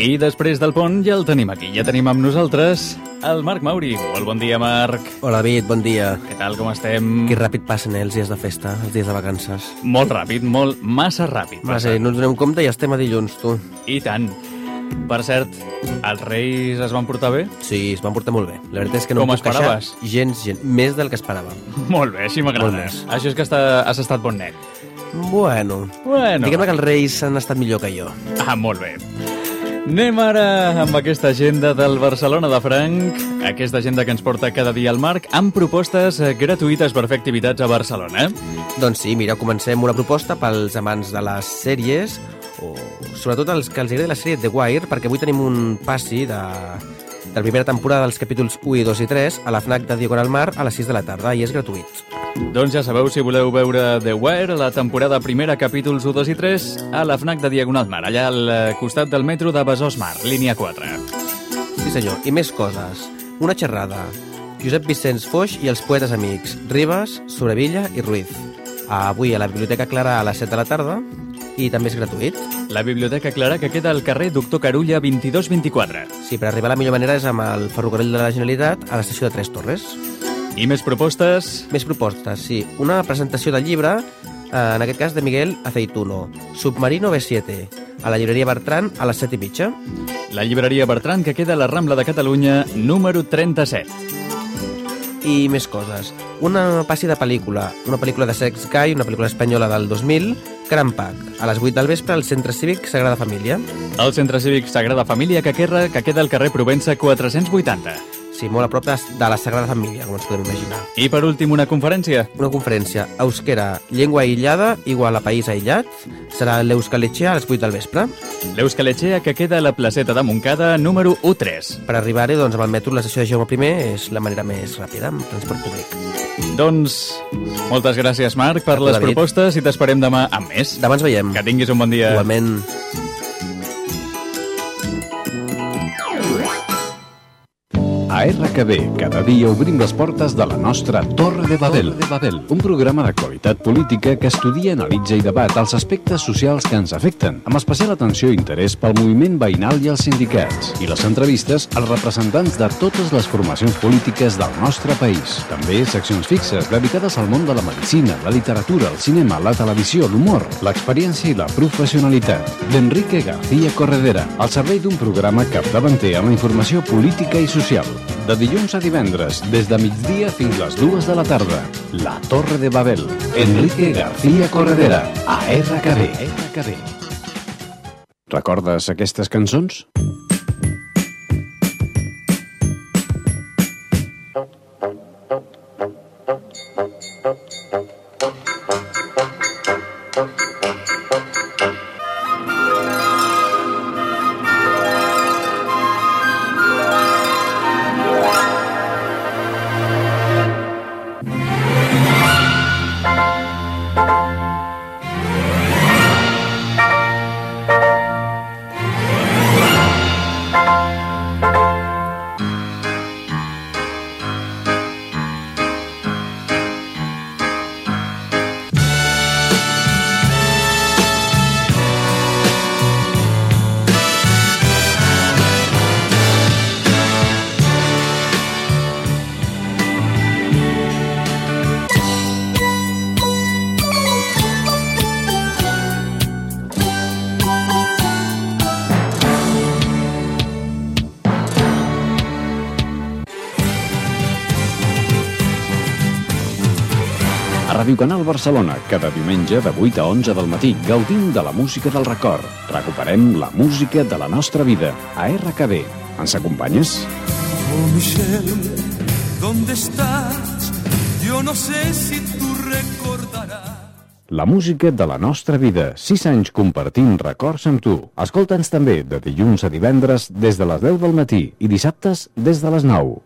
I després del pont ja el tenim aquí. Ja tenim amb nosaltres el Marc Mauri. Molt bon dia, Marc. Hola, David, bon dia. Què tal, com estem? Que ràpid passen eh, els dies de festa, els dies de vacances. Molt ràpid, molt, massa ràpid. Massa, no ens donem compte i estem a dilluns, tu. I tant. Per cert, els Reis es van portar bé? Sí, es van portar molt bé. La veritat és que no Com em puc queixar esperaves? gens, gens, més del que esperava. Molt bé, així Molt m'agrada. més. Això és que està, has estat bon net. Bueno, Bueno. diguem que els Reis han estat millor que jo. Ah, molt bé. Anem ara amb aquesta agenda del Barcelona de Franc, aquesta agenda que ens porta cada dia al Marc, amb propostes eh, gratuïtes per fer activitats a Barcelona. Doncs sí, mira, comencem una proposta pels amants de les sèries, o sobretot els que els agrada la sèrie The Wire, perquè avui tenim un passi de, de la primera temporada dels capítols u i dos i tres a la FNAC de Diagonal Mar a les sis de la tarda, i és gratuït. Doncs ja sabeu, si voleu veure The Wire, la temporada primera, capítols u, dos i tres, a la FNAC de Diagonal Mar, allà al eh, costat del metro de Besòs Mar, línia quatre. Sí senyor, i més coses. Una xerrada. Josep Vicenç Foix i els poetes amics Ribas, Sobrevilla i Ruiz. Avui a la Biblioteca Clara a les set de la tarda, i també és gratuït. La Biblioteca Clara, que queda al carrer Doctor Carulla vint-i-dos vint-i-quatre. Sí, per arribar la millor manera és amb el ferrocarril de la Generalitat a l'estació de Tres Torres. I més propostes? Més propostes, sí. Una presentació del llibre, eh, en aquest cas de Miguel Aceituno, Submarino B siete, a la llibreria Bertran a les set i mitja. La llibreria Bertran, que queda a la Rambla de Catalunya, número trenta-set. I més coses. Una passi de pel·lícula, una pel·lícula de Sex Guy, una pel·lícula espanyola del dos mil, Crampac, a les vuit del vespre al Centre Cívic Sagrada Família. El Centre Cívic Sagrada Família, que queda, que queda al carrer Provença quatre-cents vuitanta. Sí, molt a prop de, de la Sagrada Família, com ens podem imaginar. I per últim, una conferència. Una conferència. Euskera, llengua aïllada, igual a país aïllat. Serà l'Euskaletxea a les vuit del vespre. L'Euskaletxea, que queda a la placeta de Montcada, número u tres. Per arribar-hi, doncs, amb el metro, l'estació de Jaume primer és la manera més ràpida, amb transport públic. Doncs, moltes gràcies, Marc, per les David. propostes i t'esperem demà amb més. Demà ens veiem. Que tinguis un bon dia. Igualment. A R K B, cada dia obrim les portes de la nostra Torre de Babel. Torre de Babel, un programa d'actualitat política que estudia, analitza i debat els aspectes socials que ens afecten, amb especial atenció i interès pel moviment veïnal i els sindicats, i les entrevistes als representants de totes les formacions polítiques del nostre país. També seccions fixes dedicades al món de la medicina, la literatura, el cinema, la televisió, l'humor, l'experiència i la professionalitat. D'Enrique García Corredera, al servei d'un programa capdavanter en la informació política i social. De dilluns a divendres, des de migdia fins les dues de la tarda. La Torre de Babel. Enrique García Corredera, a R K B. R K B. Recordes aquestes cançons? Ràdio Canal Barcelona, cada diumenge de vuit a onze del matí, gaudint de la música del record. Recuperem la música de la nostra vida, a R K B. Ens acompanyes? Oh, Michelle, ¿dónde estás? Yo no sé si tú recordarás. La música de la nostra vida, sis anys compartint records amb tu. Escolta'ns també de dilluns a divendres des de les deu del matí i dissabtes des de les nou.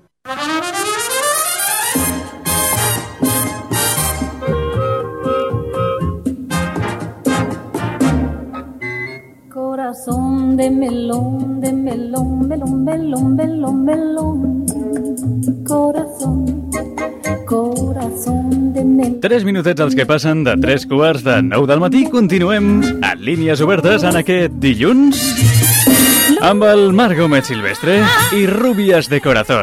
Corazón de melón, de melón, melón, melón, melón, melón. Corazón, corazón de melón. Tres minutets els que passen de tres quarts de nou del matí. Continuem a línies obertes en aquest dilluns. amb el Marc Gómez Silvestre i Rubias de Corazón.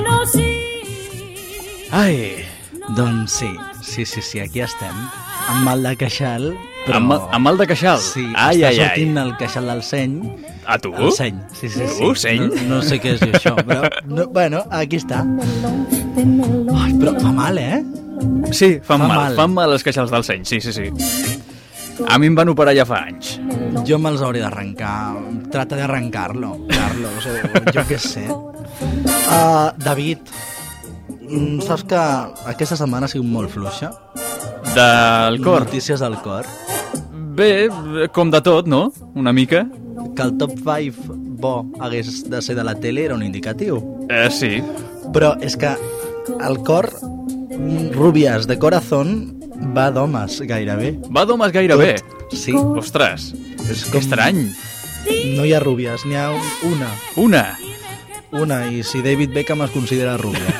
Ai... Doncs sí, sí, sí, sí, aquí estem. Amb mal de queixal, però... Amb, mal- amb mal de queixal? Sí, ai, està ai, ai. sortint el queixal del seny. A tu? El seny, sí, sí, sí. Tu, seny? No, no sé què és això, però... No, bueno, aquí està. Ai, però fa mal, eh? Sí, fan Fa mal, mal. fan mal els queixals del seny, sí, sí, sí. A mi em van operar ja fa anys. Jo me'ls hauré d'arrencar. Trata d'arrencar-lo, Carlos, o jo què sé. Uh, David, mm, saps que aquesta setmana ha sigut molt fluixa? Del cor? Notícies del cor. Bé, com de tot, no? Una mica. Que el top cinc bo hagués de ser de la tele era un indicatiu. Eh, sí. Però és que el cor, mm, Rubias de Corazón, va d'homes gairebé. Va d'homes gairebé? Tot, sí. Ostres, és que estrany. No hi ha rúbies, n'hi ha una. Una? Una, i si David Beckham es considera rubia.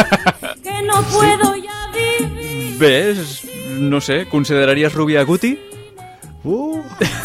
Bé, és- no sé, consideraries rubia a Guti? Uh.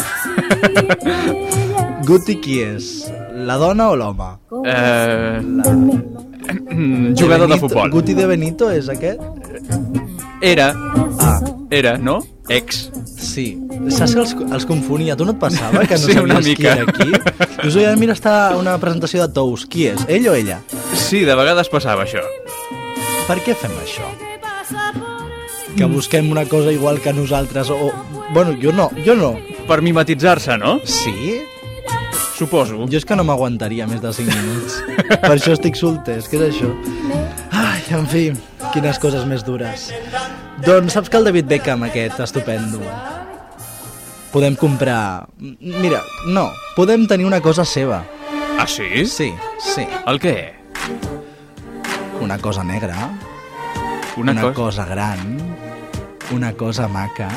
Guti qui és? La dona o l'home? Eh... La... Jugador de Benito- futbol. Guti de Benito és aquest? Era. Ah. Era, no? Ex. Sí. Saps que els, els confonia? Tu no et passava que no Sí, una sabies qui mica. era qui? Dius, oi, mira, està a una presentació de Tous. Qui és? Ell o ella? Sí, de vegades passava això. Per què fem això? Que busquem una cosa igual que nosaltres o... Bueno, jo no, jo no. Per mimetitzar-se, no? Sí? Suposo. Jo és que no m'aguantaria més de cinc minuts. Per això estic solters, què és això? Ai, en fi, quines coses més dures. Doncs saps que el David Beckham aquest, estupendo, podem comprar... Mira, no, podem tenir una cosa seva. Ah, sí? Sí, sí. El què? Una cosa negra. Una, una cosa... cosa gran. Una cosa maca.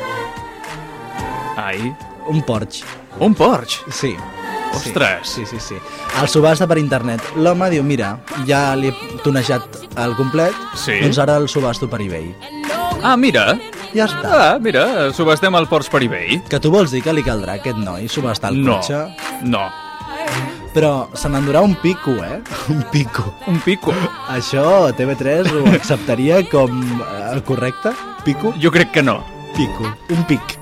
Ai. Un Porsche. Un Porsche? Sí. Ostres. Sí, sí, sí. El subhasta per internet. L'home diu, mira, ja li he tonejat el complet, Sí. doncs ara el subasto per eBay. Ah, mira. Ja està. Ah, mira, subestem el Porsche per eBay. Que tu vols dir que li caldrà a aquest noi subhastar el No, cotxe? no. Però se n'endurà un pico, eh? Un pico. Un pico. Això T V tres ho acceptaria com el correcte? Pico? Jo crec que no. Pico. Un pic.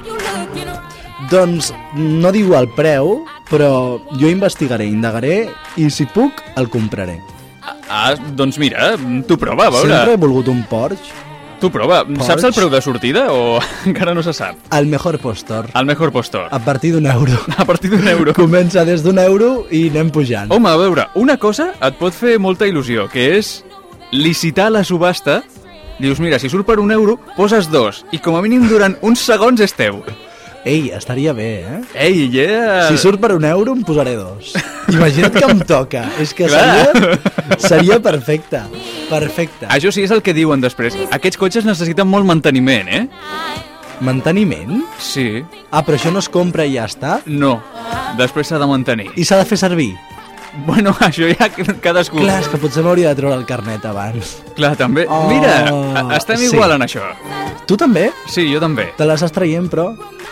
Doncs no diu el preu, però jo investigaré, indagaré i si puc el compraré. Ah, doncs mira, tu prova, a veure. Sempre he volgut un Porsche. Tu prova. Porsche. Saps el preu de sortida o encara no se sap? El mejor postor. El mejor postor. A partir d'un euro. A partir d'un euro. Comença des d'un euro i anem pujant. Home, a veure, una cosa et pot fer molta il·lusió, que és licitar la subhasta. Dius, mira, si surt per un euro, poses dos, i com a mínim durant uns segons és teu. Ei, estaria bé, eh? Ei, yeah! Si surt per un euro, em posaré dos. Imagina't que em toca. És que Clar. seria, seria perfecte. Perfecte. Això sí és el que diuen després. Aquests cotxes necessiten molt manteniment, eh? Manteniment? Sí. Ah, però això no es compra i ja està? No. Després s'ha de mantenir. I s'ha de fer servir? Bueno, això ja cadascú. Clar, és que potser m'hauria de treure el carnet abans. Clar, també. Oh, Mira, a- estem sí. igual en això. Tu també? Sí, jo també. Te l'estàs traient, però...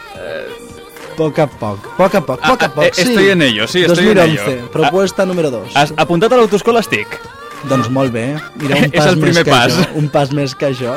Poc a poc, poc a poc, Ah, poc a poc, eh, sí. estoy en ello, sí, estoy en dos mil once, ello. propuesta número dos. Has apuntat a l'autoescola estic. Doncs molt bé, mira, un És pas el més primer que pas. jo, un pas més que jo.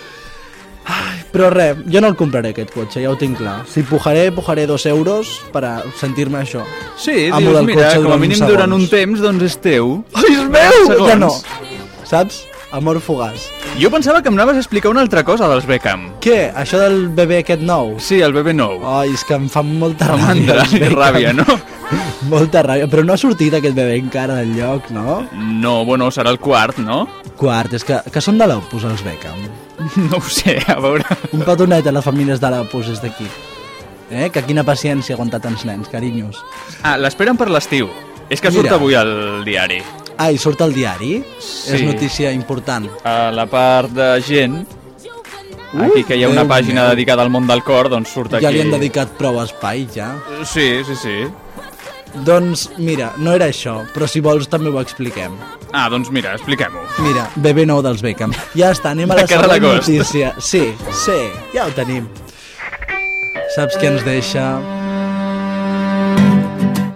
Ai, però res, jo no el compraré aquest cotxe, ja ho tinc clar. Si pujaré, pujaré dos euros per a sentir-me això. Sí, Amo dius, del mira, cotxe com a durant mínim uns durant un segons. temps, doncs és teu. Ai, és meu! Segons. Ja no, saps? Amor fugaç. Jo pensava que em anaves a explicar una altra cosa dels Beckham. Què? Això del bebè aquest nou? Sí, el bebè nou. Ai, és que em fa molta Fa ràbia. mandra els i Beckham. ràbia, no? Molta ràbia, però no ha sortit aquest bebè encara del lloc, no? No, bueno, serà el quart, no? Quart, és que, que són de l'Opus, els Beckham. No ho sé, a veure... Un petonet a les famílies de l'Opus és d'aquí. Eh? Que quina paciència aguantar tants nens, carinyos. Ah, l'esperen per l'estiu. És que surt Mira. avui al diari. Ah, i surt al diari? Sí. És notícia important. A la part de gent, aquí que hi ha una Déu pàgina meu. dedicada al món del cor, doncs surt aquí... Ja li han dedicat prou espai, ja. Sí, sí, sí. Doncs, mira, no era això, però si vols també ho expliquem. Ah, doncs mira, expliquem-ho. Mira, bebè nou dels Beckham. Ja està, anem a la De cara a següent l'agost. notícia. Sí, sí, ja ho tenim. Saps què ens deixa? Què?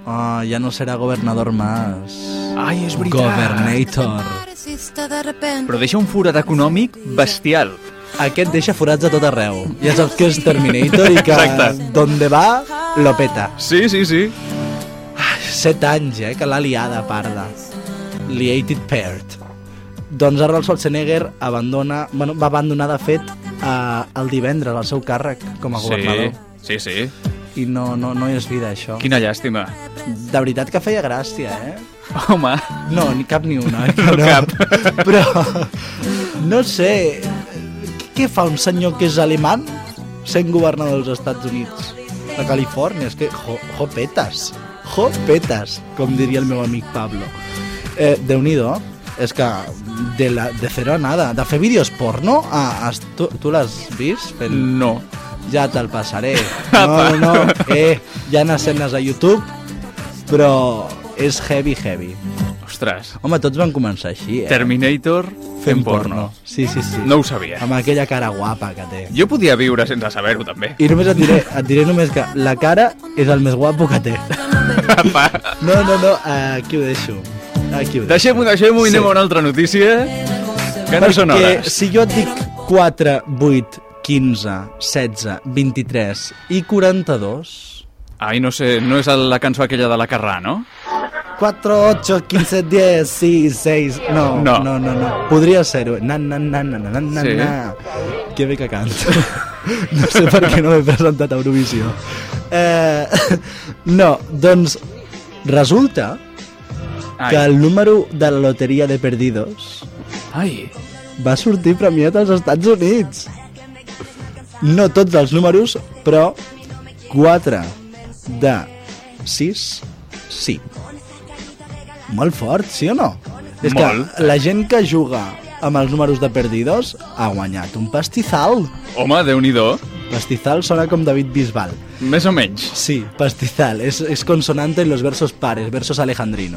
Oh, ja no serà governador más. Ai, és veritat. Governator. Però deixa un forat econòmic bestial. Aquest deixa forats a tot arreu. Ja saps que és Terminator i que Exacte. donde va, lo peta. Sí, sí, sí. Ah, set anys, eh, que l'ha liada, parda. Liated paired. Doncs Arnold Schwarzenegger abandona, bueno, va abandonar, de fet, eh, el divendres el seu càrrec com a governador. Sí, sí, sí. I no, no, no és vida, això. Quina llàstima. De veritat que feia gràcia, eh? Home. No, ni cap ni una. eh? No cap. Però, no sé, què fa un senyor que és alemany sent governador dels Estats Units? De Califòrnia, és que jo, jo petes, jo petes, com diria el meu amic Pablo. Eh, Déu-n'hi-do, és que de, la, de cero a nada, de fer vídeos porno, a, a, tu, tu l'has vist? Fent... No. Ja te'l passaré. No, no, no, eh, hi ha escenes a YouTube, però és heavy, heavy. Ostres. Home, tots van començar així, eh? Terminator fent porno. Sí, sí, sí. No ho sabia. Amb aquella cara guapa que té. Jo podia viure sense saber-ho, també. I només et diré, et diré només que la cara és el més guapo que té. No, no, no, aquí ho deixo. Aquí ho deixo. Deixem-ho, deixem-ho i Sí. anem a una altra notícia, que no són Perquè hores. si jo et dic quatre, vuit, quinze, setze, vint-i-tres i quaranta-dos... Ai, no sé, no és la cançó aquella de la Carrà, no? quatre, ocho, quinze, diez, sis, seis... No, No. no, no, no. Podria ser-ho. Na, na, na, na, na, na, Sí. na. Que bé que canto. No sé per què no m'he presentat a Eurovisió. Eh, no, doncs resulta Ai. que el número de la loteria de perdidos Ai. va sortir premiat als Estats Units. No tots els números, però quatre de sis, sí. Molt fort, sí o no? És Molt. que la gent que juga amb els números de perdidos ha guanyat un pastizal. Home, Déu-n'hi-do. Pastizal sona com David Bisbal. Més o menys. Sí, pastizal. És, és consonante en los versos pares, versos alejandrinos.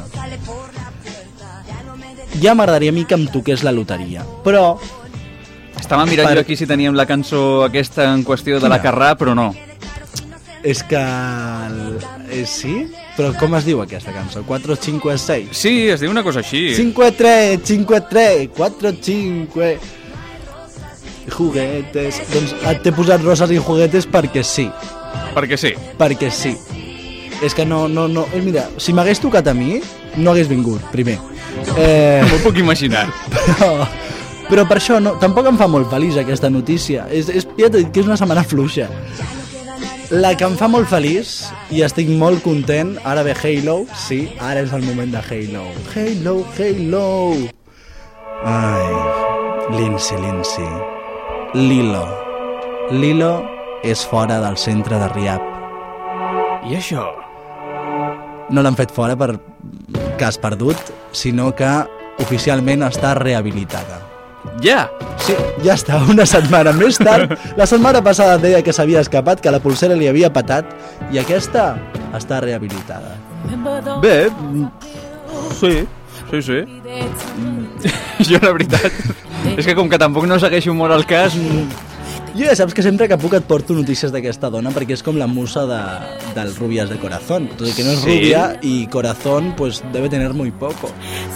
Ja m'agradaria a mi que em toqués la loteria, però... Estava mirant Per- jo aquí si teníem la cançó aquesta en qüestió de la Quina? Carrà, però no. És que... El... Eh, sí? Però com es diu aquesta cançó? quatre, cinco, seis? Sí, es diu una cosa així. cinco, tres, cinco, tres, quatre, cinco... Juguetes... Doncs t'he posat roses i juguetes perquè sí. Perquè sí. Perquè sí. És que no... no, no... Eh, mira, si m'hagués tocat a mi, no hagués vingut, primer. Eh... M'ho puc imaginar. Però, però per això no, tampoc em fa molt feliç aquesta notícia. És, és, ja t'he dit que és una setmana fluixa. La que em fa molt feliç, i estic molt content, ara ve Halo, sí, ara és el moment de Halo. Halo, Halo! Ai, Lindsay, Lindsay. Lilo. Lilo és fora del centre de Riab. I això? No l'han fet fora per cas perdut, sinó que oficialment està rehabilitada. Ja! Sí, ja està, una setmana més tard. La setmana passada deia que s'havia escapat, que la pulsera li havia patat, i aquesta està rehabilitada. Bé, sí, sí, sí. Jo, la veritat, és que com que tampoc no segueixo molt el cas... Jo ja saps que sempre que puc et porto notícies d'aquesta dona perquè és com la musa de, del Rubias de Corazón. Tot i que no és Sí. rubia i Corazón pues debe tener muy poco.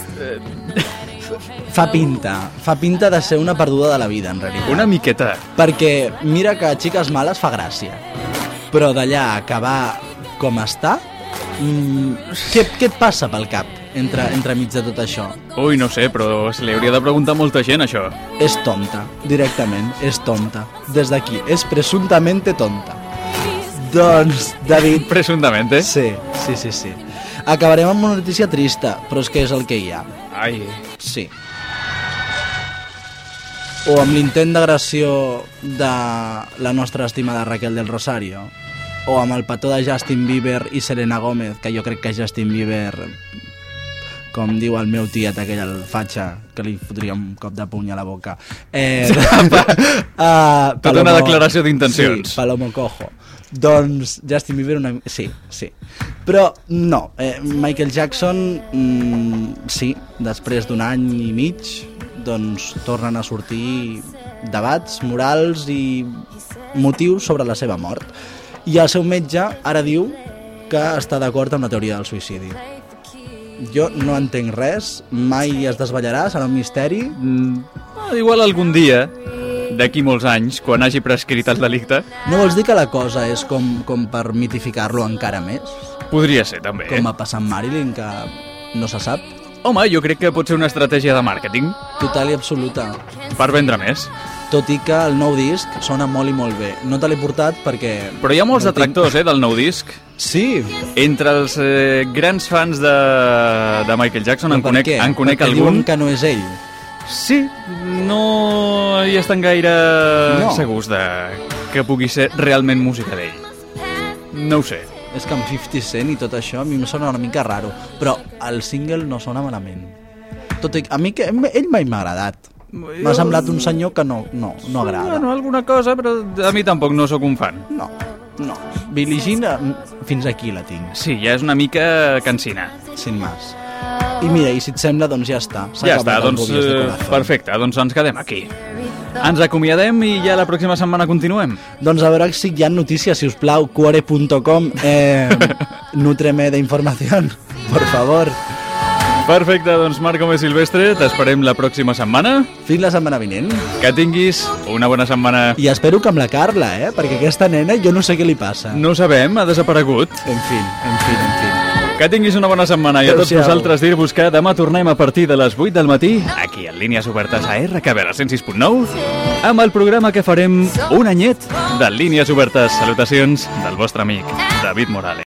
Fa pinta, fa pinta de ser una perduda de la vida, en realitat. Una miqueta. Perquè mira que Xiques Males fa gràcia, però d'allà a acabar com està, mm, què, què et passa pel cap entre, entremig de tot això? Ui, no sé, però se li hauria de preguntar a molta gent, això. És tonta, directament, és tonta. Des d'aquí, és presumptamente tonta. Doncs, David... Presumptament, eh? Sí, sí, sí, sí. Acabarem amb una notícia trista, però és que és el que hi ha. Ai. Sí. O amb l'intent d'agressió de la nostra estimada Raquel del Rosario, o amb el petó de Justin Bieber i Selena Gómez, que jo crec que Justin Bieber, com diu el meu tiet, aquell el fatxa, que li fotria un cop de puny a la boca. Eh, uh, Tota una declaració d'intencions. Sí, Palomo Cojo. Doncs Justin Bieber una... sí, sí. Però no, eh, Michael Jackson mm, sí, després d'un any i mig doncs tornen a sortir debats morals i motius sobre la seva mort. I el seu metge ara diu que està d'acord amb la teoria del suïcidi. Jo no entenc res, mai es desvetllarà, serà un misteri. Mm, igual algun dia, d'aquí molts anys, quan hagi prescrit el delicte... No vols dir que la cosa és com, com per mitificar-lo encara més? Podria ser, també. Com va passar amb Marilyn, que no se sap? Home, jo crec que pot ser una estratègia de màrqueting. Total i absoluta. Per vendre més. Tot i que el nou disc sona molt i molt bé. No te l'he portat perquè... Però hi ha molts no detractors, tinc... eh, del nou disc. Sí. Entre els eh, grans fans de, de Michael Jackson en conec, en conec perquè algun... diuen que no és ell. Sí, no hi estan gaire no. segurs de que pugui ser realment música d'ell. No ho sé. És que amb fifty cent i tot això a mi em sona una mica raro, però el single no sona malament. Tot i, a mi que ell mai m'ha agradat. M'ha semblat un senyor que no, no, no agrada. Bueno, alguna cosa, però a mi tampoc no sóc un fan. No, no. Billie Jean, fins aquí la tinc. Sí, ja és una mica cansina. Sin más. I mira, i si et sembla, doncs ja està. Ja està, doncs eh, perfecte, doncs ens quedem aquí. Ens acomiadem i ja la pròxima setmana continuem. Doncs a veure si hi ha notícies, si us plau, cuore punto com, eh, nutreme de información, por favor. Perfecte, doncs Marc Gómez Silvestre, t'esperem la pròxima setmana. Fins la setmana vinent. Que tinguis una bona setmana. I espero que amb la Carla, eh? Perquè aquesta nena jo no sé què li passa. No sabem, ha desaparegut. En fi, en fi, en fi. Que tinguis una bona setmana i a tots vosaltres dir-vos que demà tornem a partir de les vuit del matí, aquí en Línies Obertes a R K B, la cent sis punt nou, amb el programa que farem un anyet de Línies Obertes. Salutacions del vostre amic David Morales.